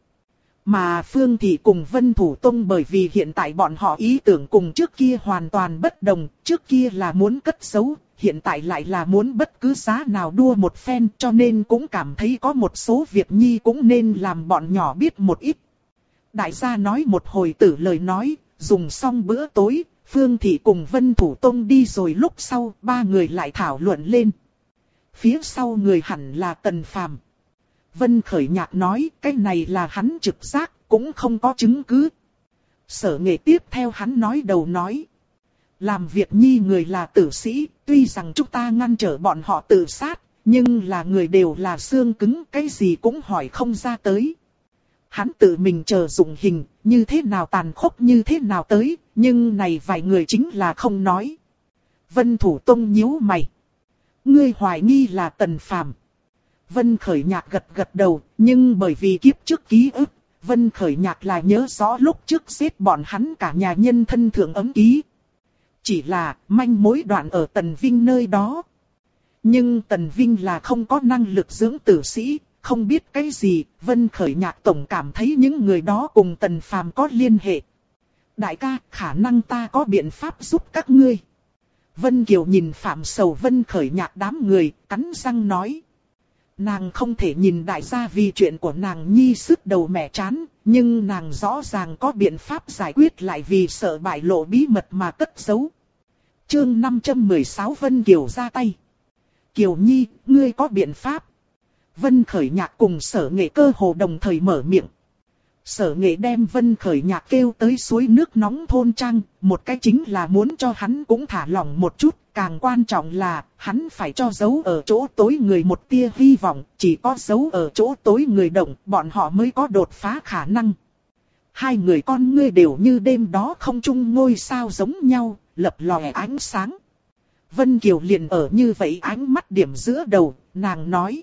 Speaker 1: Mà Phương Thị cùng Vân Thủ Tông bởi vì hiện tại bọn họ ý tưởng cùng trước kia hoàn toàn bất đồng, trước kia là muốn cất giấu, hiện tại lại là muốn bất cứ giá nào đua một phen, cho nên cũng cảm thấy có một số việc nhi cũng nên làm bọn nhỏ biết một ít. Đại gia nói một hồi tử lời nói, dùng xong bữa tối, Phương Thị cùng Vân Thủ Tông đi rồi lúc sau, ba người lại thảo luận lên. Phía sau người hẳn là Tần Phàm. Vân Khởi Nhạc nói cái này là hắn trực giác, cũng không có chứng cứ. Sở Nghệ tiếp theo hắn nói đầu nói. Làm việc nhi người là tử sĩ, tuy rằng chúng ta ngăn trở bọn họ tự sát, nhưng là người đều là xương cứng, cái gì cũng hỏi không ra tới. Hắn tự mình chờ dụng hình, như thế nào tàn khốc như thế nào tới, nhưng này vài người chính là không nói. Vân Thủ Tông nhíu mày. Ngươi hoài nghi là Tần Phàm. Vân Khởi Nhạc gật gật đầu, nhưng bởi vì kiếp trước ký ức, Vân Khởi Nhạc là nhớ rõ lúc trước giết bọn hắn cả nhà nhân thân thượng ấm ký. Chỉ là manh mối đoạn ở Tần Vinh nơi đó. Nhưng Tần Vinh là không có năng lực dưỡng tử sĩ, không biết cái gì, Vân Khởi Nhạc tổng cảm thấy những người đó cùng Tần Phàm có liên hệ. Đại ca, khả năng ta có biện pháp giúp các ngươi. Vân Kiều nhìn Phạm Sầu Vân Khởi Nhạc đám người, cắn răng nói. Nàng không thể nhìn đại gia vì chuyện của nàng nhi sứt đầu mẻ chán, nhưng nàng rõ ràng có biện pháp giải quyết lại vì sợ bại lộ bí mật mà cất giấu. Chương 516 Vân Kiều ra tay. Kiều Nhi, ngươi có biện pháp. Vân Khởi Nhạc cùng Sở Nghệ cơ hồ đồng thời mở miệng. Sở Nghệ đem Vân Khởi Nhạc kêu tới suối nước nóng thôn trang, một cái chính là muốn cho hắn cũng thả lỏng một chút, càng quan trọng là hắn phải cho giấu ở chỗ tối người một tia hy vọng, chỉ có giấu ở chỗ tối người động, bọn họ mới có đột phá khả năng. Hai người con ngươi đều như đêm đó không chung ngôi sao giống nhau, lập lòe ánh sáng. Vân Kiều liền ở như vậy ánh mắt điểm giữa đầu, nàng nói.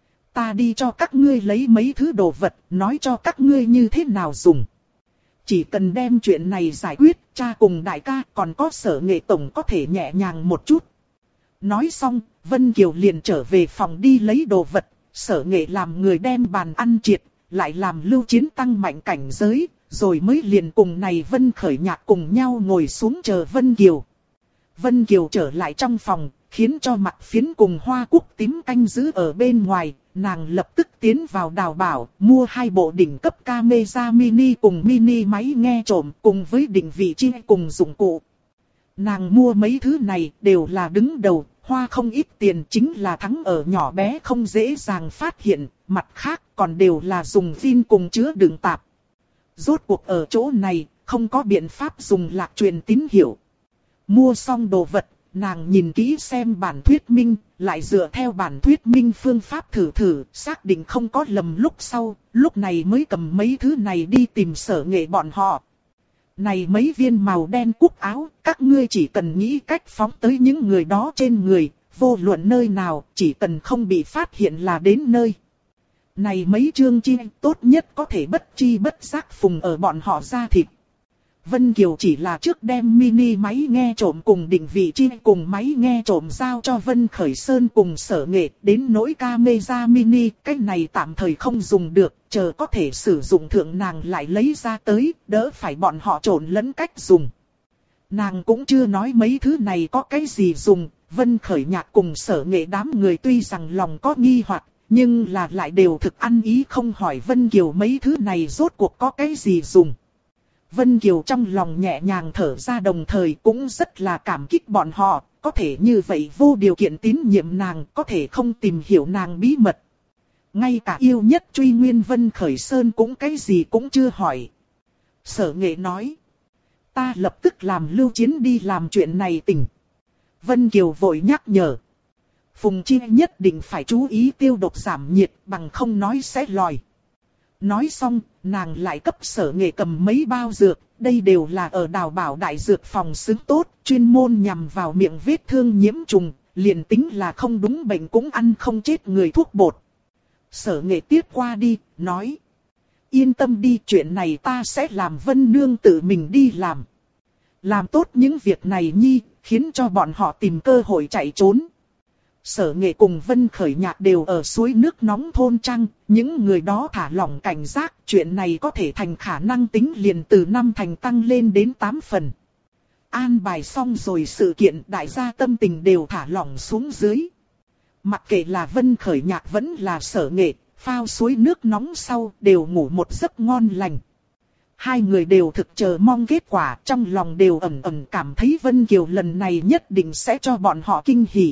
Speaker 1: Ta đi cho các ngươi lấy mấy thứ đồ vật, nói cho các ngươi như thế nào dùng. Chỉ cần đem chuyện này giải quyết, cha cùng đại ca còn có Sở Nghệ tổng có thể nhẹ nhàng một chút. Nói xong, Vân Kiều liền trở về phòng đi lấy đồ vật, Sở Nghệ làm người đem bàn ăn triệt, lại làm Lưu Chiến tăng mạnh cảnh giới, rồi mới liền cùng này Vân Khởi Nhạc cùng nhau ngồi xuống chờ Vân Kiều. Vân Kiều trở lại trong phòng, khiến cho Mặc Phiến cùng Hoa Cúc tím canh giữ ở bên ngoài, nàng lập tức tiến vào đào bảo, mua 2 bộ đỉnh cấp camera mini cùng mini máy nghe trộm cùng với định vị chi cùng dụng cụ. Nàng mua mấy thứ này đều là đứng đầu, hoa không ít tiền chính là thắng ở nhỏ bé không dễ dàng phát hiện, mặt khác còn đều là dùng pin cùng chứa đựng tạp. Rốt cuộc ở chỗ này, không có biện pháp dùng lạc truyền tín hiệu. Mua xong đồ vật, nàng nhìn kỹ xem bản thuyết minh, lại dựa theo bản thuyết minh phương pháp thử, xác định không có lầm lúc sau, lúc này mới cầm mấy thứ này đi tìm Sở Nghệ bọn họ. Này mấy viên màu đen cúc áo, các ngươi chỉ cần nghĩ cách phóng tới những người đó trên người, vô luận nơi nào, chỉ cần không bị phát hiện là đến nơi. Này mấy chương chi tốt nhất có thể bất chi bất giác phùng ở bọn họ da thịt. Vân Kiều chỉ là trước đem mini máy nghe trộm cùng định vị chi cùng máy nghe trộm giao cho Vân Khởi Sơn cùng Sở Nghệ, đến nỗi camera mini, cái này tạm thời không dùng được, chờ có thể sử dụng thượng nàng lại lấy ra tới, đỡ phải bọn họ trộn lẫn cách dùng. Nàng cũng chưa nói mấy thứ này có cái gì dùng, Vân Khởi Nhạc cùng Sở Nghệ đám người tuy rằng lòng có nghi hoặc, nhưng là lại đều thực ăn ý không hỏi Vân Kiều mấy thứ này rốt cuộc có cái gì dùng. Vân Kiều trong lòng nhẹ nhàng thở ra đồng thời cũng rất là cảm kích bọn họ, có thể như vậy vô điều kiện tín nhiệm nàng, có thể không tìm hiểu nàng bí mật. Ngay cả yêu nhất truy nguyên Vân Khởi Sơn cũng cái gì cũng chưa hỏi. Sở Nghệ nói, ta lập tức làm Lưu Chiến đi làm chuyện này tỉnh. Vân Kiều vội nhắc nhở. Phùng Chi nhất định phải chú ý tiêu độc giảm nhiệt bằng không nói sẽ lòi. Nói xong, nàng lại cấp Sở Nghệ cầm mấy bao dược, đây đều là ở đào bảo đại dược phòng xứng tốt, chuyên môn nhằm vào miệng vết thương nhiễm trùng, liền tính là không đúng bệnh cũng ăn không chết người thuốc bột. Sở Nghệ tiếp qua đi, nói. Yên tâm đi, chuyện này ta sẽ làm Vân Nương tự mình đi làm. Làm tốt những việc này nhi, khiến cho bọn họ tìm cơ hội chạy trốn. Sở Nghệ cùng Vân Khởi Nhạc đều ở suối nước nóng thôn trang, những người đó thả lỏng cảnh giác, chuyện này có thể thành khả năng tính liền từ 5 thành tăng lên đến 8 phần. An bài xong rồi sự kiện đại gia tâm tình đều thả lỏng xuống dưới. Mặc kệ là Vân Khởi Nhạc vẫn là Sở Nghệ, phao suối nước nóng sau đều ngủ một giấc ngon lành. Hai người đều thực chờ mong kết quả, trong lòng đều ẩn ẩn cảm thấy Vân Kiều lần này nhất định sẽ cho bọn họ kinh hỉ.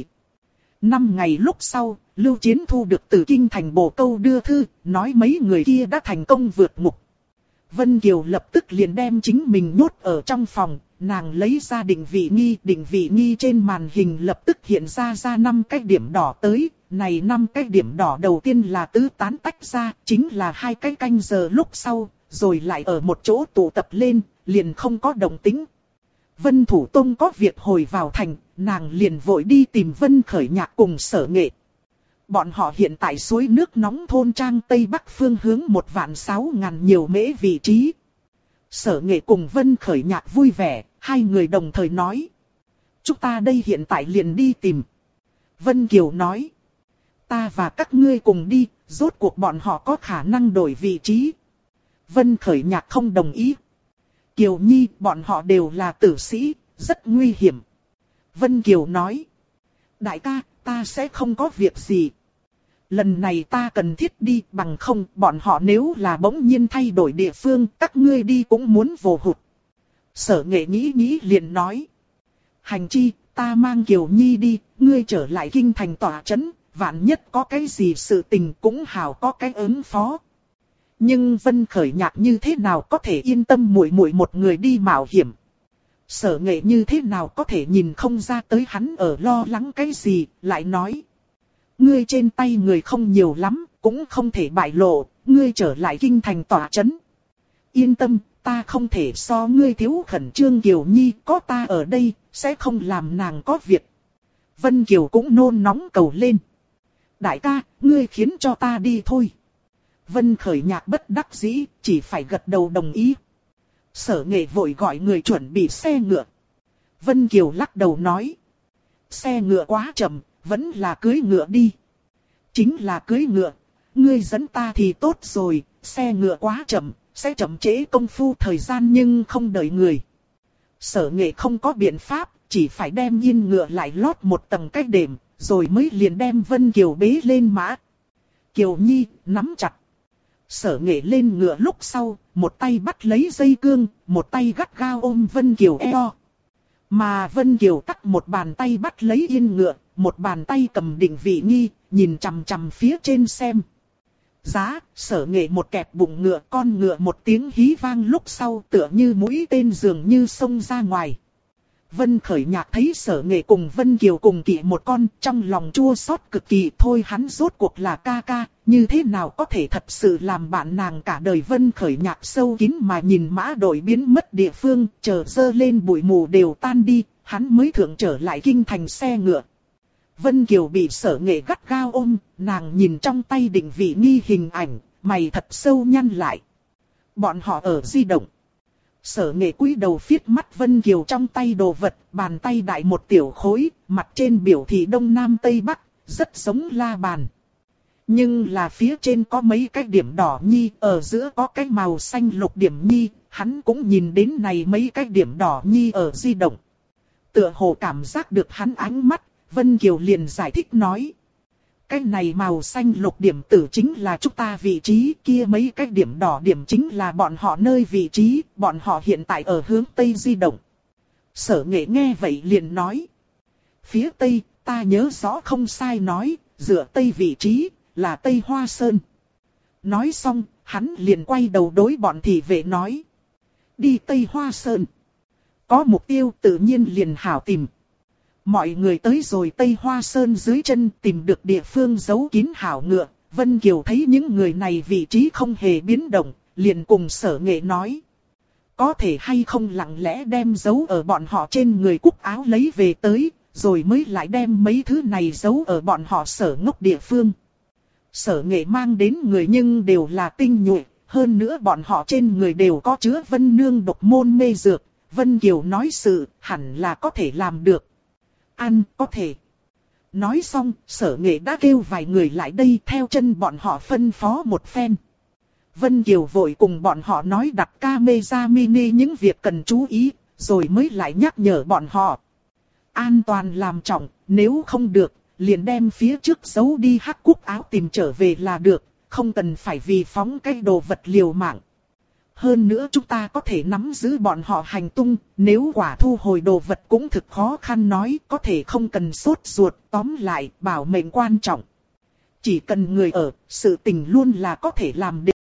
Speaker 1: 5 ngày lúc sau, Lưu Chiến thu được từ kinh thành bổ câu đưa thư, nói mấy người kia đã thành công vượt ngục. Vân Kiều lập tức liền đem chính mình nhốt ở trong phòng, nàng lấy ra định vị nghi trên màn hình lập tức hiện ra 5 cái điểm đỏ tới, này 5 cái điểm đỏ đầu tiên là tứ tán tách ra, chính là 2 cái canh giờ lúc sau, rồi lại ở một chỗ tụ tập lên, liền không có động tĩnh. Vân Thủ Tông có việc hồi vào thành, nàng liền vội đi tìm Vân Khởi Nhạc cùng Sở Nghệ. Bọn họ hiện tại suối nước nóng thôn trang Tây Bắc phương hướng 1.600.000 nhiều mễ vị trí. Sở Nghệ cùng Vân Khởi Nhạc vui vẻ, hai người đồng thời nói. Chúng ta đây hiện tại liền đi tìm. Vân Kiều nói. Ta và các ngươi cùng đi, rốt cuộc bọn họ có khả năng đổi vị trí. Vân Khởi Nhạc không đồng ý. Kiều Nhi, bọn họ đều là tử sĩ, rất nguy hiểm. Vân Kiều nói. Đại ca, ta sẽ không có việc gì. Lần này ta cần thiết đi, bằng không bọn họ nếu là bỗng nhiên thay đổi địa phương, các ngươi đi cũng muốn vồ hụt. Sở Nghệ nghĩ liền nói. Hành chi, ta mang Kiều Nhi đi, ngươi trở lại kinh thành tỏa trấn, vạn nhất có cái gì sự tình cũng hảo có cái ứng phó. Nhưng Vân Khởi Nhạc như thế nào có thể yên tâm muội muội một người đi mạo hiểm. Sở Nghệ như thế nào có thể nhìn không ra tới hắn ở lo lắng cái gì, lại nói. Ngươi trên tay người không nhiều lắm, cũng không thể bại lộ, ngươi trở lại kinh thành tỏa trấn. Yên tâm, ta không thể so ngươi thiếu khẩn trương Kiều Nhi, có ta ở đây, sẽ không làm nàng có việc. Vân Kiều cũng nôn nóng cầu lên. Đại ca, ngươi khiến cho ta đi thôi. Vân Khởi Nhạc bất đắc dĩ, chỉ phải gật đầu đồng ý. Sở Nghệ vội gọi người chuẩn bị xe ngựa. Vân Kiều lắc đầu nói. Xe ngựa quá chậm, vẫn là cưỡi ngựa đi. Chính là cưỡi ngựa, ngươi dẫn ta thì tốt rồi, xe ngựa quá chậm, sẽ chậm trễ công phu thời gian nhưng không đợi người. Sở Nghệ không có biện pháp, chỉ phải đem yên ngựa lại lót một tầng cách đệm, rồi mới liền đem Vân Kiều bế lên mã. Kiều Nhi nắm chặt. Sở Nghệ lên ngựa lúc sau, một tay bắt lấy dây cương, một tay gắt gao ôm Vân Kiều eo. Mà Vân Kiều tắt một bàn tay bắt lấy yên ngựa, một bàn tay cầm định vị nghi, nhìn chằm chằm phía trên xem. Giá, Sở Nghệ một kẹp bụng ngựa, con ngựa một tiếng hí vang lúc sau tựa như mũi tên dường như xông ra ngoài. Vân Khởi Nhạc thấy Sở Nghệ cùng Vân Kiều cùng kỵ một con, trong lòng chua xót cực kỳ, thôi hắn rốt cuộc là ca ca, như thế nào có thể thật sự làm bạn nàng cả đời. Vân Khởi Nhạc sâu kín mà nhìn mã đội biến mất địa phương, chờ dơ lên bụi mù đều tan đi, hắn mới thượng trở lại kinh thành xe ngựa. Vân Kiều bị Sở Nghệ gắt gao ôm, nàng nhìn trong tay định vị nghi hình ảnh, mày thật sâu nhăn lại. Bọn họ ở di động. Sở Nghệ cúi đầu phiết mắt Vân Kiều trong tay đồ vật, bàn tay đại một tiểu khối, mặt trên biểu thị đông nam tây bắc, rất giống la bàn. Nhưng là phía trên có mấy cái điểm đỏ nhi, ở giữa có cái màu xanh lục điểm nhi, hắn cũng nhìn đến này mấy cái điểm đỏ nhi ở di động. Tựa hồ cảm giác được hắn ánh mắt, Vân Kiều liền giải thích nói. Cái này màu xanh lục điểm tử chính là chúng ta vị trí, kia mấy cái điểm đỏ điểm chính là bọn họ nơi vị trí, bọn họ hiện tại ở hướng Tây di động. Sở Nghệ nghe vậy liền nói. Phía Tây, ta nhớ rõ không sai nói, dựa Tây vị trí, là Tây Hoa Sơn. Nói xong, hắn liền quay đầu đối bọn thị vệ nói. Đi Tây Hoa Sơn. Có mục tiêu tự nhiên liền hảo tìm. Mọi người tới rồi Tây Hoa Sơn dưới chân tìm được địa phương giấu kín hảo ngựa. Vân Kiều thấy những người này vị trí không hề biến động, liền cùng Sở Nghệ nói. Có thể hay không lặng lẽ đem giấu ở bọn họ trên người cúc áo lấy về tới, rồi mới lại đem mấy thứ này giấu ở bọn họ Sở ngốc địa phương. Sở Nghệ mang đến người nhưng đều là tinh nhuệ, hơn nữa bọn họ trên người đều có chứa Vân Nương độc môn mê dược. Vân Kiều nói sự, hẳn là có thể làm được. Ăn, có thể. Nói xong, Sở Nghệ đã kêu vài người lại đây theo chân bọn họ phân phó một phen. Vân Kiều vội cùng bọn họ nói đặt camera mini những việc cần chú ý, rồi mới lại nhắc nhở bọn họ. An toàn làm trọng, nếu không được, liền đem phía trước giấu đi hắc cúc áo tìm trở về là được, không cần phải vì phóng cái đồ vật liều mạng. Hơn nữa chúng ta có thể nắm giữ bọn họ hành tung, nếu quả thu hồi đồ vật cũng thực khó khăn nói, có thể không cần sốt ruột, tóm lại, bảo mệnh quan trọng. Chỉ cần người ở, sự tình luôn là có thể làm được.